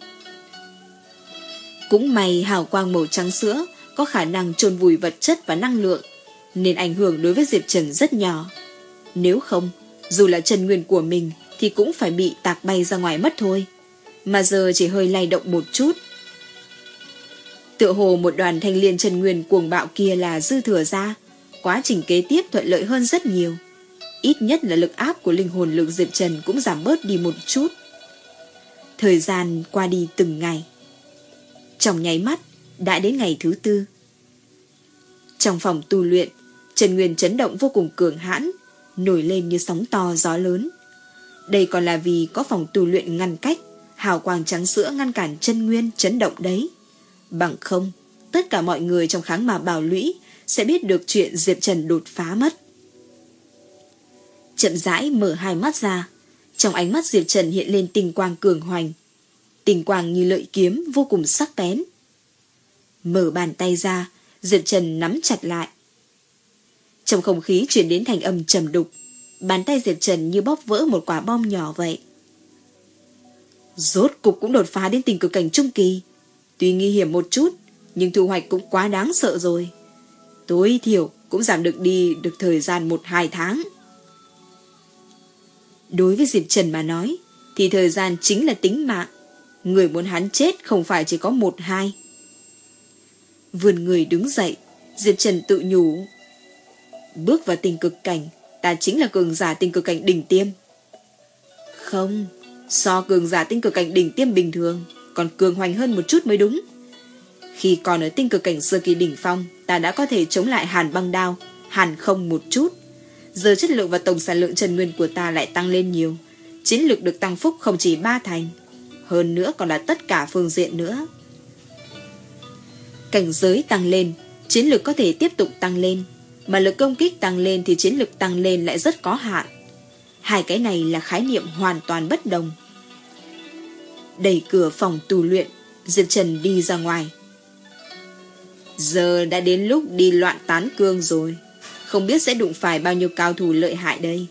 Cũng may hào quang màu trắng sữa có khả năng chôn vùi vật chất và năng lượng, nên ảnh hưởng đối với Diệp Trần rất nhỏ. Nếu không, dù là chân nguyên của mình thì cũng phải bị tạc bay ra ngoài mất thôi. Mà giờ chỉ hơi lay động một chút. Tựa hồ một đoàn thanh liên chân nguyên cuồng bạo kia là dư thừa ra, quá trình kế tiếp thuận lợi hơn rất nhiều. Ít nhất là lực áp của linh hồn lực Diệp Trần cũng giảm bớt đi một chút. Thời gian qua đi từng ngày. Trong nháy mắt đã đến ngày thứ tư. Trong phòng tu luyện, chân nguyên chấn động vô cùng cường hãn, nổi lên như sóng to gió lớn. Đây còn là vì có phòng tu luyện ngăn cách, hào quang trắng sữa ngăn cản chân nguyên chấn động đấy. Bằng không, tất cả mọi người trong kháng mà bảo lũy sẽ biết được chuyện Diệp Trần đột phá mất. Chậm rãi mở hai mắt ra, trong ánh mắt Diệp Trần hiện lên tinh quang cường hoành. Tinh quang như lợi kiếm vô cùng sắc bén. Mở bàn tay ra, Diệp Trần nắm chặt lại. Trong không khí truyền đến thành âm trầm đục, bàn tay Diệp Trần như bóp vỡ một quả bom nhỏ vậy. Rốt cục cũng đột phá đến tình cực cảnh trung kỳ. Tuy nguy hiểm một chút, nhưng thu hoạch cũng quá đáng sợ rồi. Tối thiểu cũng giảm được đi được thời gian một hai tháng. Đối với Diệp Trần mà nói, thì thời gian chính là tính mạng. Người muốn hắn chết không phải chỉ có một hai. Vươn người đứng dậy, Diệp Trần tự nhủ. Bước vào tình cực cảnh, ta chính là cường giả tình cực cảnh đỉnh tiêm. Không, so cường giả tinh cực cảnh đỉnh tiêm bình thường còn cường hoành hơn một chút mới đúng. Khi còn ở tinh cực cảnh sơ kỳ đỉnh phong, ta đã có thể chống lại hàn băng đao, hàn không một chút. Giờ chất lượng và tổng sản lượng chân nguyên của ta lại tăng lên nhiều. Chiến lực được tăng phúc không chỉ ba thành, hơn nữa còn là tất cả phương diện nữa. Cảnh giới tăng lên, chiến lực có thể tiếp tục tăng lên, mà lực công kích tăng lên thì chiến lực tăng lên lại rất có hạn. Hai cái này là khái niệm hoàn toàn bất đồng. Đẩy cửa phòng tu luyện, Diệp Trần đi ra ngoài. Giờ đã đến lúc đi loạn tán cương rồi, không biết sẽ đụng phải bao nhiêu cao thủ lợi hại đây.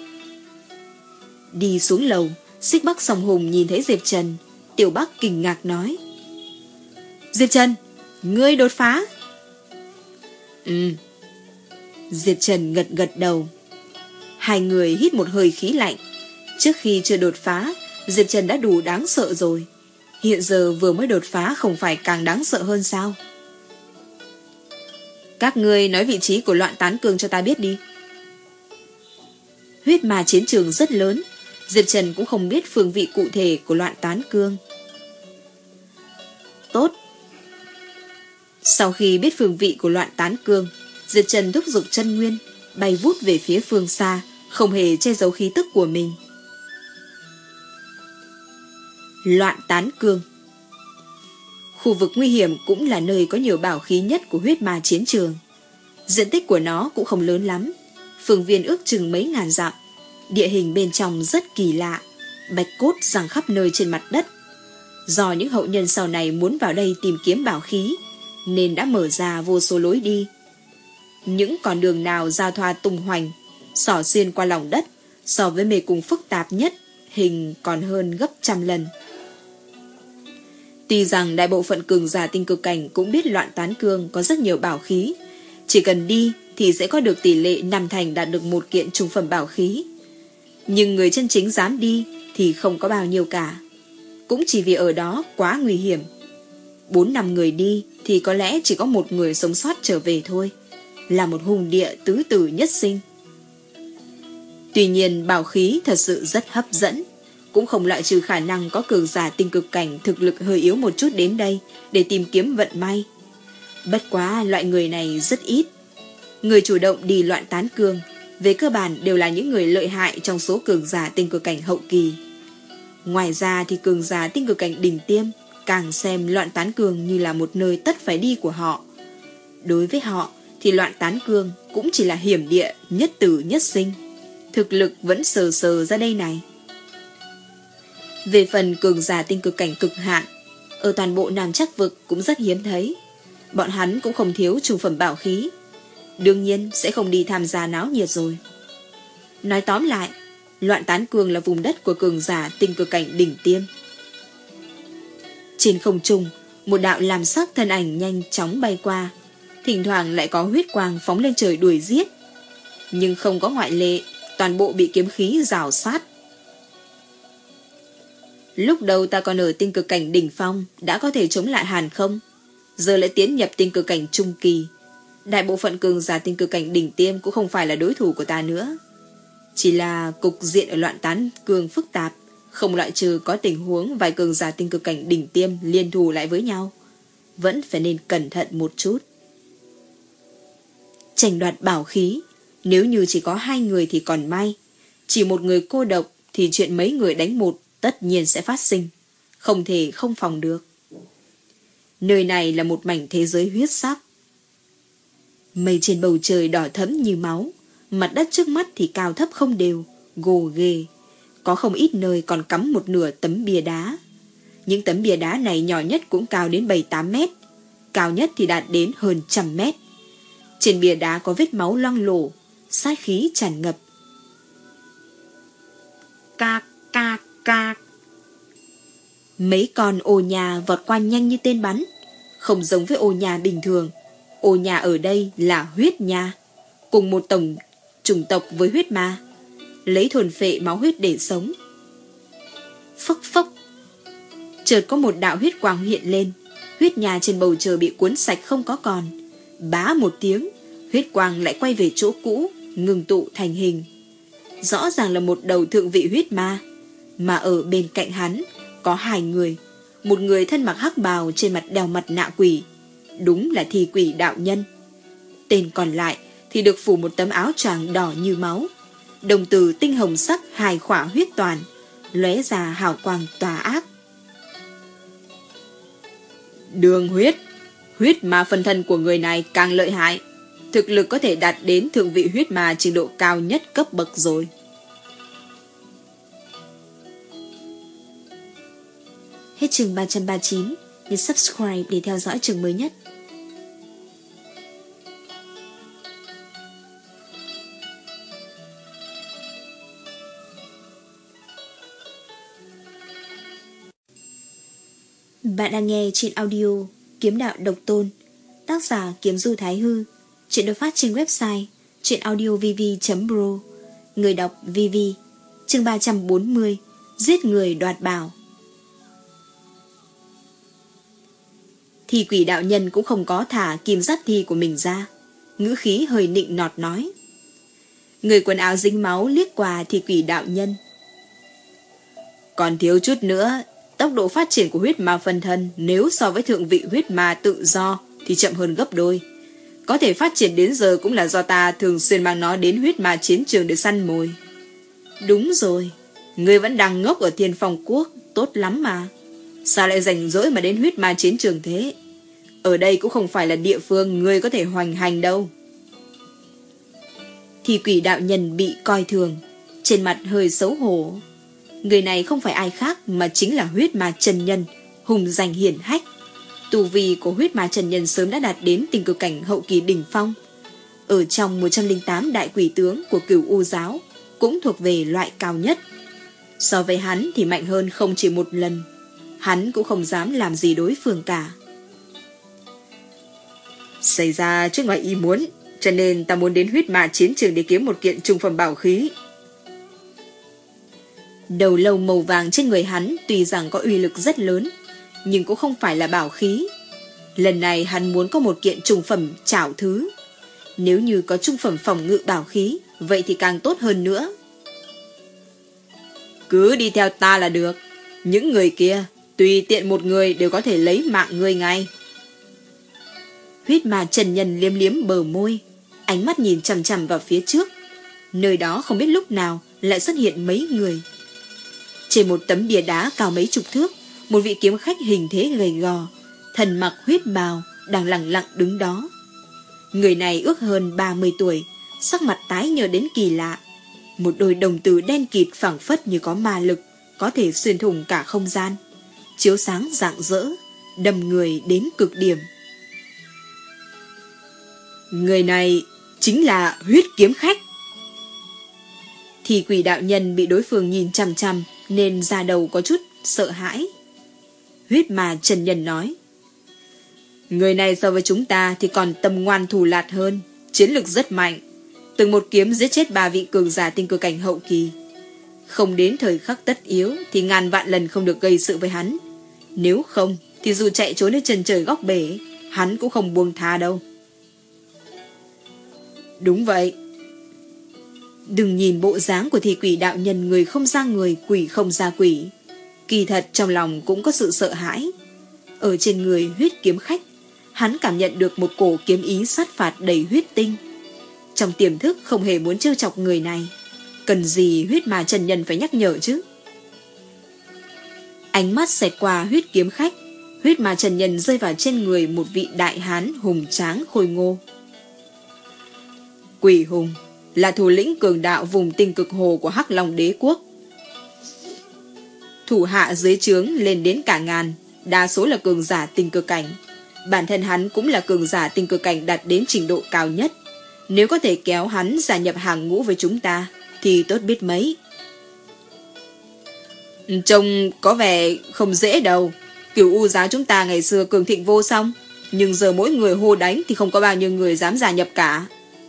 Đi xuống lầu, Xích Bắc Song Hùng nhìn thấy Diệp Trần, Tiểu Bắc kinh ngạc nói: Diệp Trần, ngươi đột phá? Ừ. Diệp Trần gật gật đầu. Hai người hít một hơi khí lạnh. Trước khi chưa đột phá, Diệp Trần đã đủ đáng sợ rồi. Hiện giờ vừa mới đột phá không phải càng đáng sợ hơn sao? Các ngươi nói vị trí của loạn tán cương cho ta biết đi. Huyết ma chiến trường rất lớn, Diệp Trần cũng không biết phương vị cụ thể của loạn tán cương. Tốt. Sau khi biết phương vị của loạn tán cương, Diệp Trần thúc giục chân nguyên, bay vút về phía phương xa, không hề che giấu khí tức của mình. Loạn tán cương. Khu vực nguy hiểm cũng là nơi có nhiều bảo khí nhất của huyết ma chiến trường. Diện tích của nó cũng không lớn lắm, phương viên ước chừng mấy ngàn dặm. Địa hình bên trong rất kỳ lạ, bạch cốt giăng khắp nơi trên mặt đất. Do những hậu nhân sau này muốn vào đây tìm kiếm bảo khí, nên đã mở ra vô số lối đi. Những con đường nào giao thoa tung hoành, xỏ xuyên qua lòng đất, so với mê cung phức tạp nhất, hình còn hơn gấp trăm lần. Tuy rằng đại bộ phận cường giả tinh cực cảnh cũng biết loạn tán cương có rất nhiều bảo khí, chỉ cần đi thì sẽ có được tỷ lệ năm thành đạt được một kiện trung phẩm bảo khí. Nhưng người chân chính dám đi thì không có bao nhiêu cả. Cũng chỉ vì ở đó quá nguy hiểm. Bốn năm người đi thì có lẽ chỉ có một người sống sót trở về thôi. Là một hùng địa tứ tử nhất sinh. Tuy nhiên bảo khí thật sự rất hấp dẫn, cũng không loại trừ khả năng có cường giả tinh cực cảnh thực lực hơi yếu một chút đến đây để tìm kiếm vận may. Bất quá loại người này rất ít. Người chủ động đi loạn tán cương về cơ bản đều là những người lợi hại trong số cường giả tinh cực cảnh hậu kỳ. Ngoài ra thì cường giả tinh cực cảnh đỉnh tiêm càng xem loạn tán cương như là một nơi tất phải đi của họ. Đối với họ thì loạn tán cương cũng chỉ là hiểm địa nhất tử nhất sinh. Thực lực vẫn sờ sờ ra đây này. Về phần cường giả tinh cực cảnh cực hạn, ở toàn bộ Nam Trắc vực cũng rất hiếm thấy. Bọn hắn cũng không thiếu trung phẩm bảo khí, đương nhiên sẽ không đi tham gia náo nhiệt rồi. Nói tóm lại, loạn tán cương là vùng đất của cường giả tinh cực cảnh đỉnh tiêm. Trên không trung, một đạo làm sắc thân ảnh nhanh chóng bay qua, thỉnh thoảng lại có huyết quang phóng lên trời đuổi giết. Nhưng không có ngoại lệ, toàn bộ bị kiếm khí rào sát. Lúc đầu ta còn ở tinh cực cảnh đỉnh phong đã có thể chống lại hàn không, giờ lại tiến nhập tinh cực cảnh trung kỳ. Đại bộ phận cường giả tinh cực cảnh đỉnh tiêm cũng không phải là đối thủ của ta nữa. Chỉ là cục diện ở loạn tán cương phức tạp, không loại trừ có tình huống vài cường giả tinh cực cảnh đỉnh tiêm liên thủ lại với nhau. Vẫn phải nên cẩn thận một chút. Tranh đoạt bảo khí, nếu như chỉ có hai người thì còn may. Chỉ một người cô độc thì chuyện mấy người đánh một tất nhiên sẽ phát sinh, không thể không phòng được. Nơi này là một mảnh thế giới huyết sắc. Mây trên bầu trời đỏ thẫm như máu, mặt đất trước mắt thì cao thấp không đều, gồ ghề. Có không ít nơi còn cắm một nửa tấm bia đá. Những tấm bia đá này nhỏ nhất cũng cao đến bảy tám mét, cao nhất thì đạt đến hơn trăm mét. Trên bia đá có vết máu loang lổ, sát khí tràn ngập. Ca ca ca. Mấy con ô nhà vọt qua nhanh như tên bắn, không giống với ô nhà bình thường. Ô nhà ở đây là huyết nha, cùng một tổng chủng tộc với huyết ma, lấy thuần phệ máu huyết để sống. Phốc phốc, chợt có một đạo huyết quang hiện lên, huyết nha trên bầu trời bị cuốn sạch không có còn. Bá một tiếng, huyết quang lại quay về chỗ cũ, ngừng tụ thành hình. Rõ ràng là một đầu thượng vị huyết ma, mà ở bên cạnh hắn có hai người. Một người thân mặc hắc bào, trên mặt đeo mặt nạ quỷ, đúng là thi quỷ đạo nhân. Tên còn lại thì được phủ một tấm áo choàng đỏ như máu, đồng tử tinh hồng sắc hài khỏa huyết toàn, lóe ra hào quang tà ác. Đường huyết, huyết ma phân thân của người này càng lợi hại, thực lực có thể đạt đến thượng vị huyết ma trình độ cao nhất cấp bậc rồi. Hết chương ba trăm ba mươi chín, nhấn subscribe để theo dõi chương mới nhất. Bạn đang nghe trên audio Kiếm Đạo Độc Tôn, tác giả Kiếm Du Thái Hư. Chuyện được phát trên website Truyện audio vv chấm pro. Người đọc vê vê. Chương ba trăm bốn mươi. Giết người đoạt bảo. Thì quỷ đạo nhân cũng không có thả kim giáp thi của mình ra, ngữ khí hơi nịnh nọt nói. Người quần áo dính máu liếc qua thì quỷ đạo nhân. Còn thiếu chút nữa, tốc độ phát triển của huyết ma phân thân nếu so với thượng vị huyết ma tự do thì chậm hơn gấp đôi. Có thể phát triển đến giờ cũng là do ta thường xuyên mang nó đến huyết ma chiến trường để săn mồi. Đúng rồi, ngươi vẫn đang ngốc ở Thiên Phong Quốc, tốt lắm mà. Sao lại rảnh rỗi mà đến huyết ma chiến trường thế? Ở đây cũng không phải là địa phương ngươi có thể hoành hành đâu. Thì quỷ đạo nhân bị coi thường, trên mặt hơi xấu hổ. Người này không phải ai khác mà chính là huyết ma chân nhân, hùng danh hiển hách. Tu vi của huyết ma chân nhân sớm đã đạt đến tình cực cảnh hậu kỳ đỉnh phong. Ở trong một trăm lẻ tám đại quỷ tướng của Cửu U giáo, cũng thuộc về loại cao nhất. So với hắn thì mạnh hơn không chỉ một lần. Hắn cũng không dám làm gì đối phương cả. Xảy ra trước ngoài ý muốn, cho nên ta muốn đến huyết ma chiến trường để kiếm một kiện trung phẩm bảo khí. Đầu lâu màu vàng trên người hắn tuy rằng có uy lực rất lớn, nhưng cũng không phải là bảo khí. Lần này hắn muốn có một kiện trung phẩm trảo thứ. Nếu như có trung phẩm phòng ngự bảo khí, vậy thì càng tốt hơn nữa. Cứ đi theo ta là được. Những người kia, tùy tiện một người đều có thể lấy mạng ngươi ngay. Huyết ma trần nhân liếm liếm bờ môi, ánh mắt nhìn chằm chằm vào phía trước. Nơi đó không biết lúc nào lại xuất hiện mấy người. Trên một tấm bia đá cao mấy chục thước, một vị kiếm khách hình thế gầy gò, thần mặc huyết bào, đang lặng lặng đứng đó. Người này ước hơn ba mươi tuổi, sắc mặt tái nhợt đến kỳ lạ. Một đôi đồng tử đen kịt phảng phất như có ma lực, có thể xuyên thủng cả không gian, chiếu sáng rạng rỡ, đâm người đến cực điểm. Người này chính là huyết kiếm khách. Thì quỷ đạo nhân bị đối phương nhìn chằm chằm nên da đầu có chút sợ hãi. Huyết ma trần nhân nói, người này so với chúng ta thì còn tâm ngoan thủ lạt hơn, chiến lực rất mạnh, từng một kiếm giết chết ba vị cường giả tinh cực cảnh hậu kỳ. Không đến thời khắc tất yếu thì ngàn vạn lần không được gây sự với hắn. Nếu không thì dù chạy trốn đến chân trời góc bể, hắn cũng không buông tha đâu. Đúng vậy. Đừng nhìn bộ dáng của thì quỷ đạo nhân người không ra người, quỷ không ra quỷ. Kỳ thật trong lòng cũng có sự sợ hãi. Ở trên người huyết kiếm khách, hắn cảm nhận được một cổ kiếm ý sát phạt đầy huyết tinh. Trong tiềm thức không hề muốn trêu chọc người này. Cần gì huyết ma trần nhân phải nhắc nhở chứ? Ánh mắt xẹt qua huyết kiếm khách, huyết ma trần nhân rơi vào trên người một vị đại hán hùng tráng khôi ngô. Quỷ hùng là thủ lĩnh cường đạo vùng tinh cực hồ của Hắc Long đế quốc. Thủ hạ dưới trướng lên đến cả ngàn, đa số là cường giả tinh cực cảnh. Bản thân hắn cũng là cường giả tinh cực cảnh đạt đến trình độ cao nhất. Nếu có thể kéo hắn gia nhập hàng ngũ với chúng ta thì tốt biết mấy. Trông có vẻ không dễ đâu. Cửu U giáo chúng ta ngày xưa cường thịnh vô song, nhưng giờ mỗi người hô đánh thì không có bao nhiêu người dám gia nhập cả.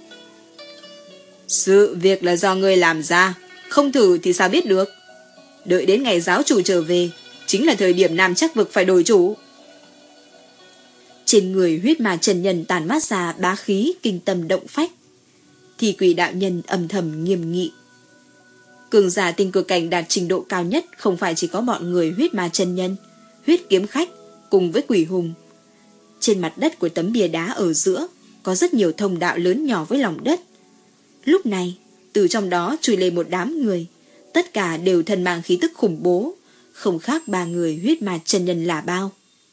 Sự việc là do ngươi làm ra, không thử thì sao biết được. Đợi đến ngày giáo chủ trở về, chính là thời điểm Nam Chắc Vực phải đổi chủ. Trên người huyết ma trần nhân tàn mát ra bá khí kinh tâm động phách. Thì quỷ đạo nhân âm thầm nghiêm nghị. Cường giả tinh cực cảnh đạt trình độ cao nhất không phải chỉ có bọn người huyết ma trần nhân, huyết kiếm khách cùng với quỷ hùng. Trên mặt đất của tấm bia đá ở giữa có rất nhiều thông đạo lớn nhỏ với lòng đất. Lúc này, từ trong đó chui lên một đám người, tất cả đều thân mang khí tức khủng bố, không khác ba người huyết ma chân nhân là bao.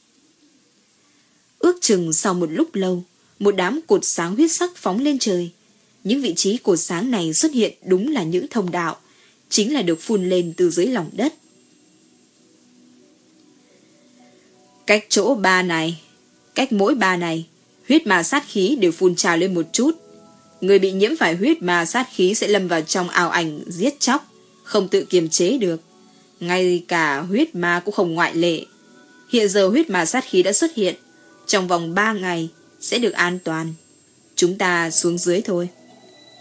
Ước chừng sau một lúc lâu, một đám cột sáng huyết sắc phóng lên trời. Những vị trí cột sáng này xuất hiện đúng là những thông đạo, chính là được phun lên từ dưới lòng đất. Cách chỗ ba này, cách mỗi ba này, huyết ma sát khí đều phun trào lên một chút. Người bị nhiễm phải huyết ma sát khí sẽ lâm vào trong ảo ảnh giết chóc, không tự kiềm chế được. Ngay cả huyết ma cũng không ngoại lệ. Hiện giờ huyết ma sát khí đã xuất hiện, trong vòng ba ngày sẽ được an toàn. Chúng ta xuống dưới thôi.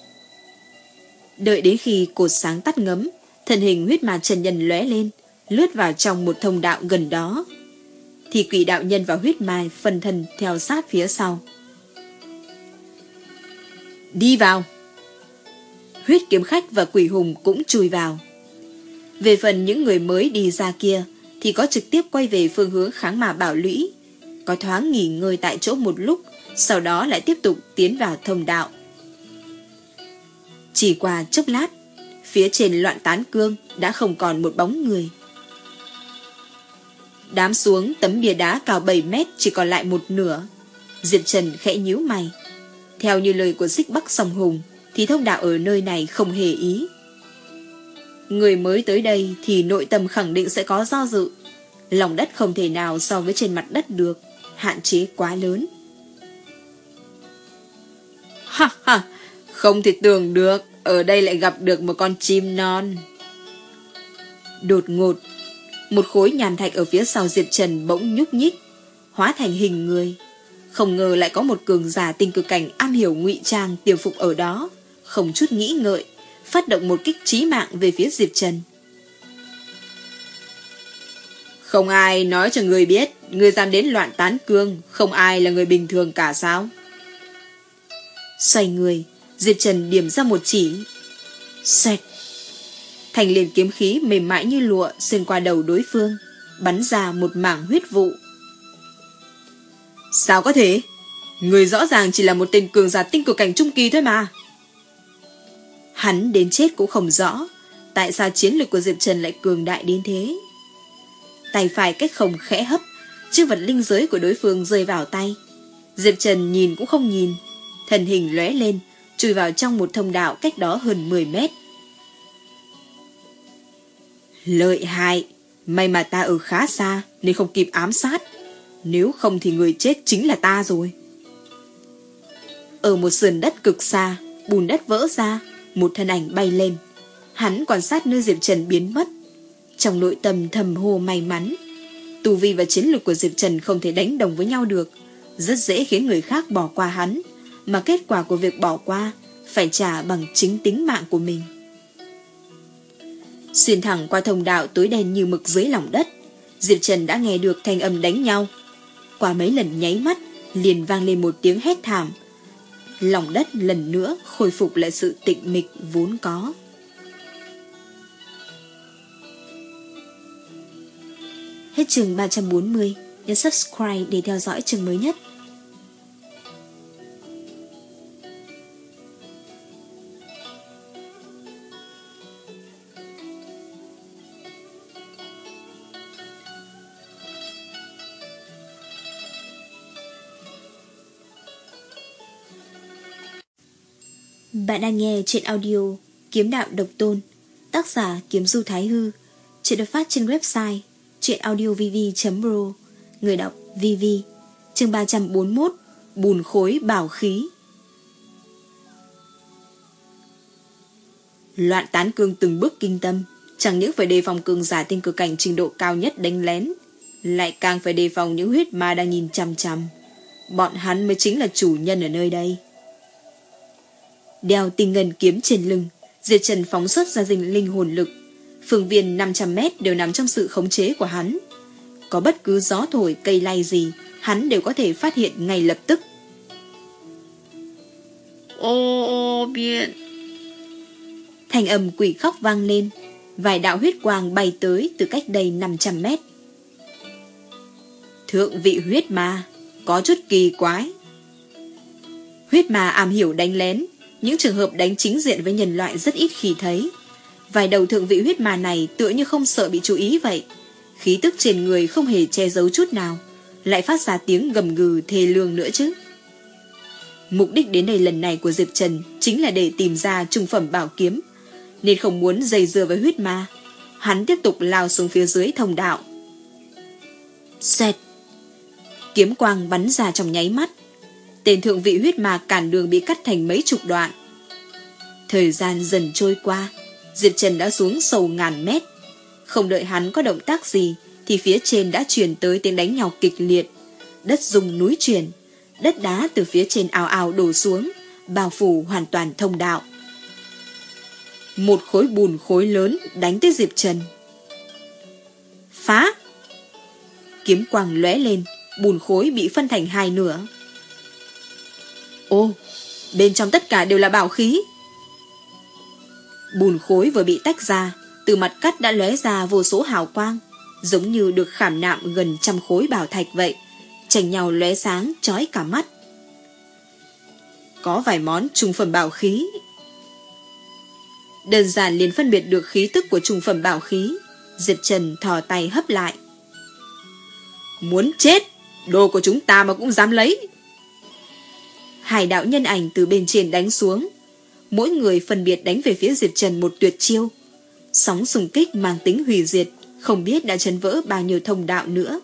Đợi đến khi cột sáng tắt ngấm, thân hình huyết ma chân nhân lóe lên, lướt vào trong một thông đạo gần đó. Thì quỷ đạo nhân và huyết ma phân thân theo sát phía sau. Đi vào. Huyết kiếm khách và quỷ hùng cũng chui vào. Về phần những người mới đi ra kia thì có trực tiếp quay về phương hướng kháng ma bảo lũy, có thoáng nghỉ ngơi tại chỗ một lúc, sau đó lại tiếp tục tiến vào thông đạo. Chỉ qua chốc lát, phía trên Loạn Tán Cương đã không còn một bóng người. Đám xuống tấm bia đá cao bảy mét chỉ còn lại một nửa. Diệp Trần khẽ nhíu mày. Theo như lời của Xích Bắc Song Hùng thì thông đạo ở nơi này không hề ý. Người mới tới đây thì nội tâm khẳng định sẽ có do dự. Lòng đất không thể nào so với trên mặt đất được, hạn chế quá lớn. Ha ha, không thể tưởng được ở đây lại gặp được một con chim non. Đột ngột, một khối nhàn thạch ở phía sau Diệp Trần bỗng nhúc nhích, hóa thành hình người. Không ngờ lại có một cường giả tinh cực cảnh am hiểu ngụy trang tiềm phục ở đó, không chút nghĩ ngợi, phát động một kích chí mạng về phía Diệp Trần. Không ai nói cho người biết, người dám đến Loạn Tán Cương, không ai là người bình thường cả sao? Xoay người, Diệp Trần điểm ra một chỉ. Xoẹt. Thành liền kiếm khí mềm mại như lụa xuyên qua đầu đối phương, bắn ra một mảng huyết vụ. Sao có thể? Người rõ ràng chỉ là một tên cường giả tinh cực cảnh trung kỳ thôi mà. Hắn đến chết cũng không rõ tại sao chiến lực của Diệp Trần lại cường đại đến thế. Tay phải cách không khẽ hấp, chiếc vật linh giới của đối phương rơi vào tay. Diệp Trần nhìn cũng không nhìn, thân hình lóe lên, chui vào trong một thông đạo cách đó hơn mười mét. Lợi hại, may mà ta ở khá xa nên không kịp ám sát, nếu không thì người chết chính là ta rồi. Ở một sườn đất cực xa, bùn đất vỡ ra, một thân ảnh bay lên. Hắn quan sát nơi Diệp Trần biến mất, trong nội tâm thầm hô may mắn. Tu vi và chiến lược của Diệp Trần không thể đánh đồng với nhau được, rất dễ khiến người khác bỏ qua hắn, mà kết quả của việc bỏ qua phải trả bằng chính tính mạng của mình. Xuyên thẳng qua thông đạo tối đen như mực dưới lòng đất, Diệp Trần đã nghe được thanh âm đánh nhau. Qua mấy lần nháy mắt, liền vang lên một tiếng hét thảm. Lòng đất lần nữa khôi phục lại sự tĩnh mịch vốn có. Hết chương ba trăm bốn mươi, nhấn subscribe để theo dõi chương mới nhất. Bạn đang nghe truyện audio Kiếm Đạo Độc Tôn, tác giả Kiếm Du Thái Hư. Truyện được phát trên website truyệnaudiovv chấm pro, người đọc vê vê. Chương ba trăm bốn mươi mốt, bùn khối bảo khí. Loạn Tán Cương từng bước kinh tâm, chẳng những phải đề phòng cường giả tinh cực cảnh trình độ cao nhất đánh lén, lại càng phải đề phòng những huyết ma đang nhìn chằm chằm. Bọn hắn mới chính là chủ nhân ở nơi đây. Đeo tinh ngân kiếm trên lưng, Diệp Trần phóng xuất ra dinh linh hồn lực. Phương viên năm trăm mét đều nằm trong sự khống chế của hắn. Có bất cứ gió thổi cây lay gì, hắn đều có thể phát hiện ngay lập tức. Ô ô biện. Thanh âm quỷ khóc vang lên, vài đạo huyết quang bay tới từ cách đây năm trăm mét. Thượng vị huyết ma, có chút kỳ quái. Huyết ma am hiểu đánh lén, những trường hợp đánh chính diện với nhân loại rất ít khi thấy. Vài đầu thượng vị huyết ma này tựa như không sợ bị chú ý vậy. Khí tức trên người không hề che giấu chút nào, lại phát ra tiếng gầm gừ thê lương nữa chứ. Mục đích đến đây lần này của Diệp Trần chính là để tìm ra trung phẩm bảo kiếm, nên không muốn dây dưa với huyết ma. Hắn tiếp tục lao xuống phía dưới thông đạo. Xẹt. Kiếm quang bắn ra trong nháy mắt. Tên thượng vị huyết ma cản đường bị cắt thành mấy chục đoạn. Thời gian dần trôi qua, Diệp Trần đã xuống sâu ngàn mét. Không đợi hắn có động tác gì thì phía trên đã truyền tới tiếng đánh nhau kịch liệt. Đất rung núi chuyển, đất đá từ phía trên ào ào đổ xuống, bao phủ hoàn toàn thông đạo. một khối bùn khối lớn đánh tới Diệp Trần. Phá! Kiếm quang lóe lên, bùn khối bị phân thành hai nửa. Ô, bên trong tất cả đều là bảo khí. Bùn khối vừa bị tách ra, từ mặt cắt đã lóe ra vô số hào quang, giống như được khảm nạm gần trăm khối bảo thạch vậy, chành nhau lóe sáng chói cả mắt. Có vài món trung phẩm bảo khí. Đơn giản liền phân biệt được khí tức của trung phẩm bảo khí, Diệp Trần thò tay hấp lại. Muốn chết, đồ của chúng ta mà cũng dám lấy. Hai đạo nhân ảnh từ bên trên đánh xuống, mỗi người phân biệt đánh về phía Diệp Trần một tuyệt chiêu. Sóng xung kích mang tính hủy diệt, không biết đã chấn vỡ bao nhiêu thông đạo nữa.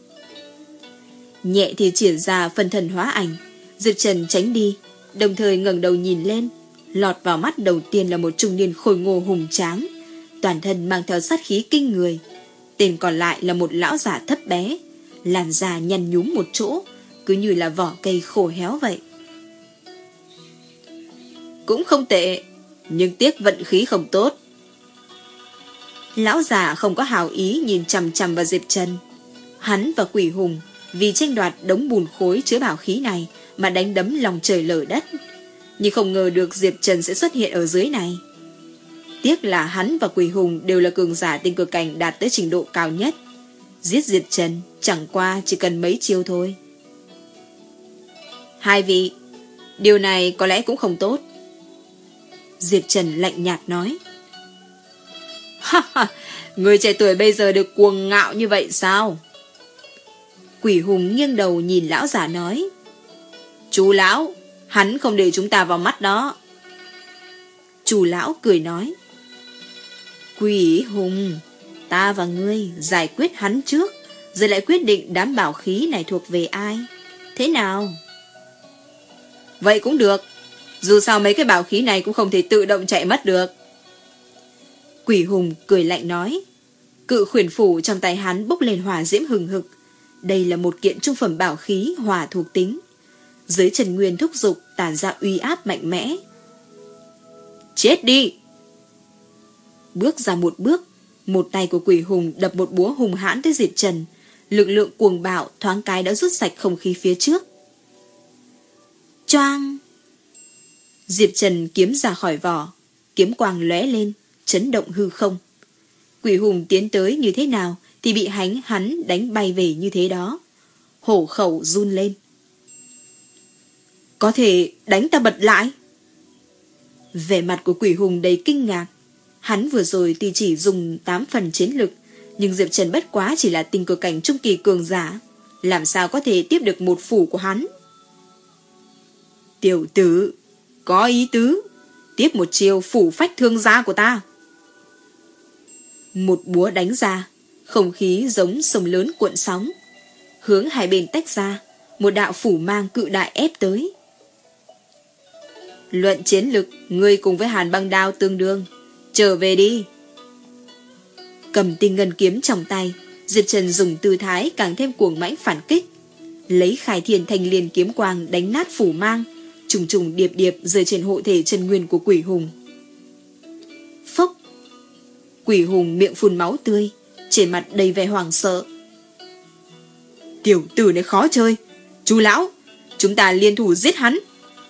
Nhẹ thì triển ra phân thần hóa ảnh, Diệp Trần tránh đi, đồng thời ngẩng đầu nhìn lên. Lọt vào mắt đầu tiên là một trung niên khôi ngô hùng tráng, toàn thân mang theo sát khí kinh người. Tên còn lại là một lão giả thấp bé, làn da nhăn nhúm một chỗ, cứ như là vỏ cây khô héo vậy. Cũng không tệ, nhưng tiếc vận khí không tốt. Lão già không có hào ý nhìn chằm chằm vào Diệp Trần. Hắn và Quỷ Hùng vì tranh đoạt đống bùn khối chứa bảo khí này mà đánh đấm lòng trời lở đất, nhưng không ngờ được Diệp Trần sẽ xuất hiện ở dưới này. Tiếc là hắn và Quỷ Hùng đều là cường giả tinh cực cảnh đạt tới trình độ cao nhất. Giết Diệp Trần chẳng qua chỉ cần mấy chiêu thôi. Hai vị, điều này có lẽ cũng không tốt. Diệp Trần lạnh nhạt nói. Ha ha, người trẻ tuổi bây giờ được cuồng ngạo như vậy sao? Quỷ Hùng nghiêng đầu nhìn lão giả nói. Chú lão, hắn không để chúng ta vào mắt đó. Chú lão cười nói. Quỷ Hùng, ta và ngươi giải quyết hắn trước, rồi lại quyết định đám bảo khí này thuộc về ai. Thế nào? Vậy cũng được. Dù sao mấy cái bảo khí này cũng không thể tự động chạy mất được. Quỷ Hùng cười lạnh nói. Cự khuyển phủ trong tay hắn bốc lên hỏa diễm hừng hực. Đây là một kiện trung phẩm bảo khí hỏa thuộc tính. Dưới Trần Nguyên thúc dục tản ra uy áp mạnh mẽ. Chết đi! Bước ra một bước, một tay của Quỷ Hùng đập một búa hùng hãn tới Diệp Trần. Lực lượng cuồng bạo thoáng cái đã rút sạch không khí phía trước. Choang! Diệp Trần kiếm ra khỏi vỏ, kiếm quang lóe lên, chấn động hư không. Quỷ Hùng tiến tới như thế nào thì bị hắn hắn đánh bay về như thế đó. Hổ khẩu run lên. Có thể đánh ta bật lại? Vẻ mặt của Quỷ Hùng đầy kinh ngạc. Hắn vừa rồi tuy chỉ dùng tám phần chiến lực, nhưng Diệp Trần bất quá chỉ là tinh cực cảnh trung kỳ cường giả, làm sao có thể tiếp được một phủ của hắn? Tiểu tử, có ý tứ, tiếp một chiêu phủ phách thương gia của ta. Một búa đánh ra, không khí giống sông lớn cuộn sóng, hướng hai bên tách ra, một đạo phủ mang cự đại ép tới. Luận chiến lực, ngươi cùng với Hàn Băng Đao tương đương, trở về đi. Cầm tinh ngân kiếm trong tay, Diệp Trần dùng tư thái càng thêm cuồng mãnh phản kích, lấy Khải Thiên Thanh Liên kiếm quang đánh nát phủ mang, trùng trùng điệp điệp rơi trên hộ thể chân nguyên của Quỷ Hùng. Phốc! Quỷ Hùng miệng phun máu tươi, trên mặt đầy vẻ hoảng sợ. Tiểu tử này khó chơi, chú lão, chúng ta liên thủ giết hắn.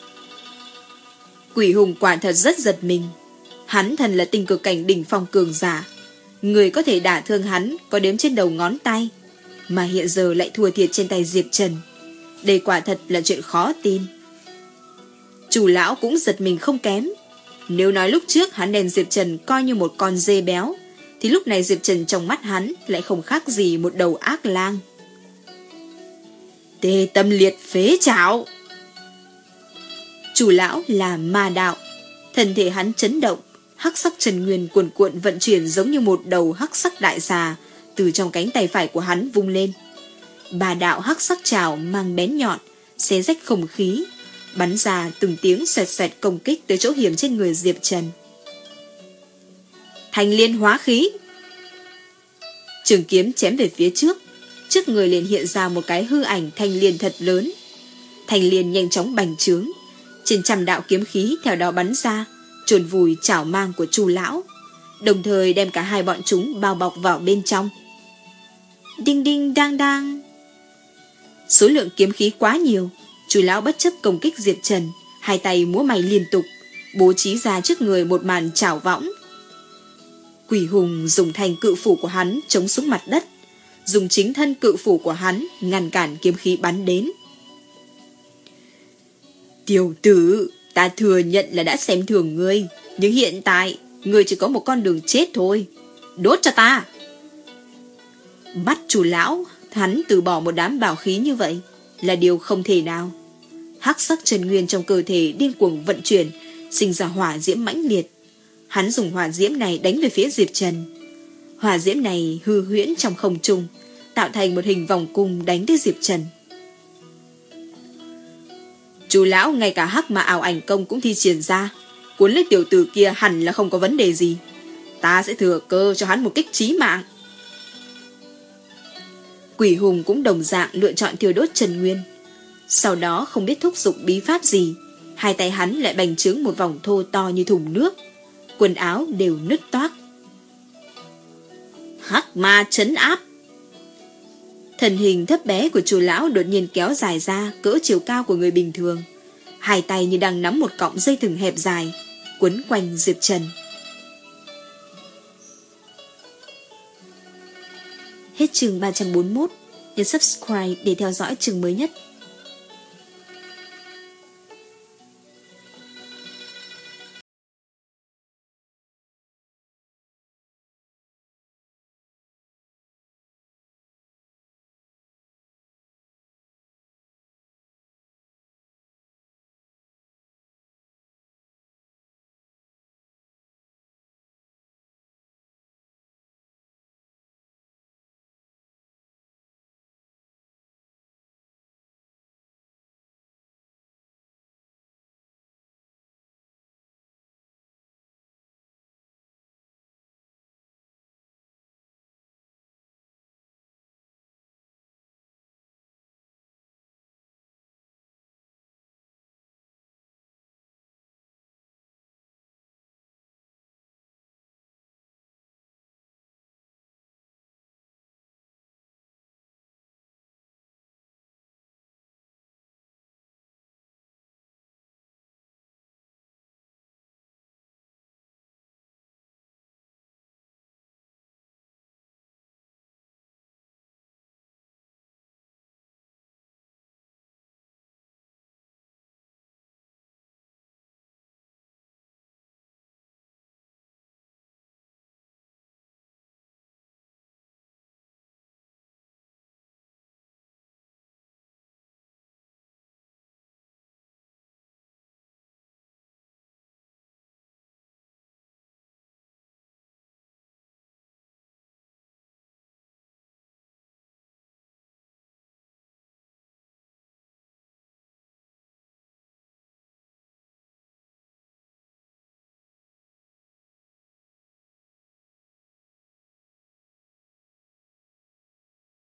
Quỷ Hùng quả thật rất giật mình. Hắn thần là tinh cực cảnh đỉnh phong cường giả, người có thể đả thương hắn có đếm trên đầu ngón tay, mà hiện giờ lại thua thiệt trên tay Diệp Trần. Đây quả thật là chuyện khó tin. Chủ lão cũng giật mình không kém. Nếu nói lúc trước hắn đem Diệp Trần coi như một con dê béo, thì lúc này Diệp Trần trong mắt hắn lại không khác gì một đầu ác lang. Tê tâm liệt phế chảo! Chủ lão là ma đạo, thân thể hắn chấn động, hắc sắc trần nguyên cuồn cuộn vận chuyển giống như một đầu hắc sắc đại xà từ trong cánh tay phải của hắn vung lên. Bà đạo hắc sắc trảo mang bén nhọn, xé rách không khí, bắn ra từng tiếng xoẹt xoẹt công kích tới chỗ hiểm trên người Diệp Trần. Thanh liên hóa khí! Trường kiếm chém về phía trước, trước người liền hiện ra một cái hư ảnh thanh liên thật lớn. Thanh liên nhanh chóng bành trướng, trên trăm đạo kiếm khí theo đó bắn ra, chôn vùi chảo mang của Chu lão, đồng thời đem cả hai bọn chúng bao bọc vào bên trong. Đinh đinh đang đang. Số lượng kiếm khí quá nhiều, Chu lão bất chấp công kích Diệp Trần, hai tay múa may liên tục, bố trí ra trước người một màn chảo võng. Quỷ hùng dùng thành cự phủ của hắn chống xuống mặt đất, dùng chính thân cự phủ của hắn ngăn cản kiếm khí bắn đến. Tiểu tử, ta thừa nhận là đã xem thường ngươi, nhưng hiện tại ngươi chỉ có một con đường chết thôi. Đốt cho ta! Bắt Chu lão, hắn từ bỏ một đám bảo khí như vậy là điều không thể nào. Hắc sắc chân nguyên trong cơ thể điên cuồng vận chuyển, sinh ra hỏa diễm mãnh liệt. Hắn dùng hỏa diễm này đánh về phía Diệp Trần. Hỏa diễm này hư huyễn trong không trung, tạo thành một hình vòng cung đánh tới Diệp Trần. Chu lão ngay cả hắc mà ảo ảnh công cũng thi triển ra, cuốn lấy tiểu tử kia hẳn là không có vấn đề gì. Ta sẽ thừa cơ cho hắn một kích chí mạng. Quỷ hùng cũng đồng dạng lựa chọn thiêu đốt Trần Nguyên. Sau đó không biết thúc giục bí pháp gì, hai tay hắn lại bành trướng một vòng thô to như thùng nước, quần áo đều nứt toác. Hắc ma trấn áp. Thân hình thấp bé của Chu lão đột nhiên kéo dài ra cỡ chiều cao của người bình thường, hai tay như đang nắm một cọng dây thừng hẹp dài, quấn quanh Diệp Trần. Hết chương ba trăm bốn mươi mốt. Nhấn subscribe để theo dõi chương mới nhất.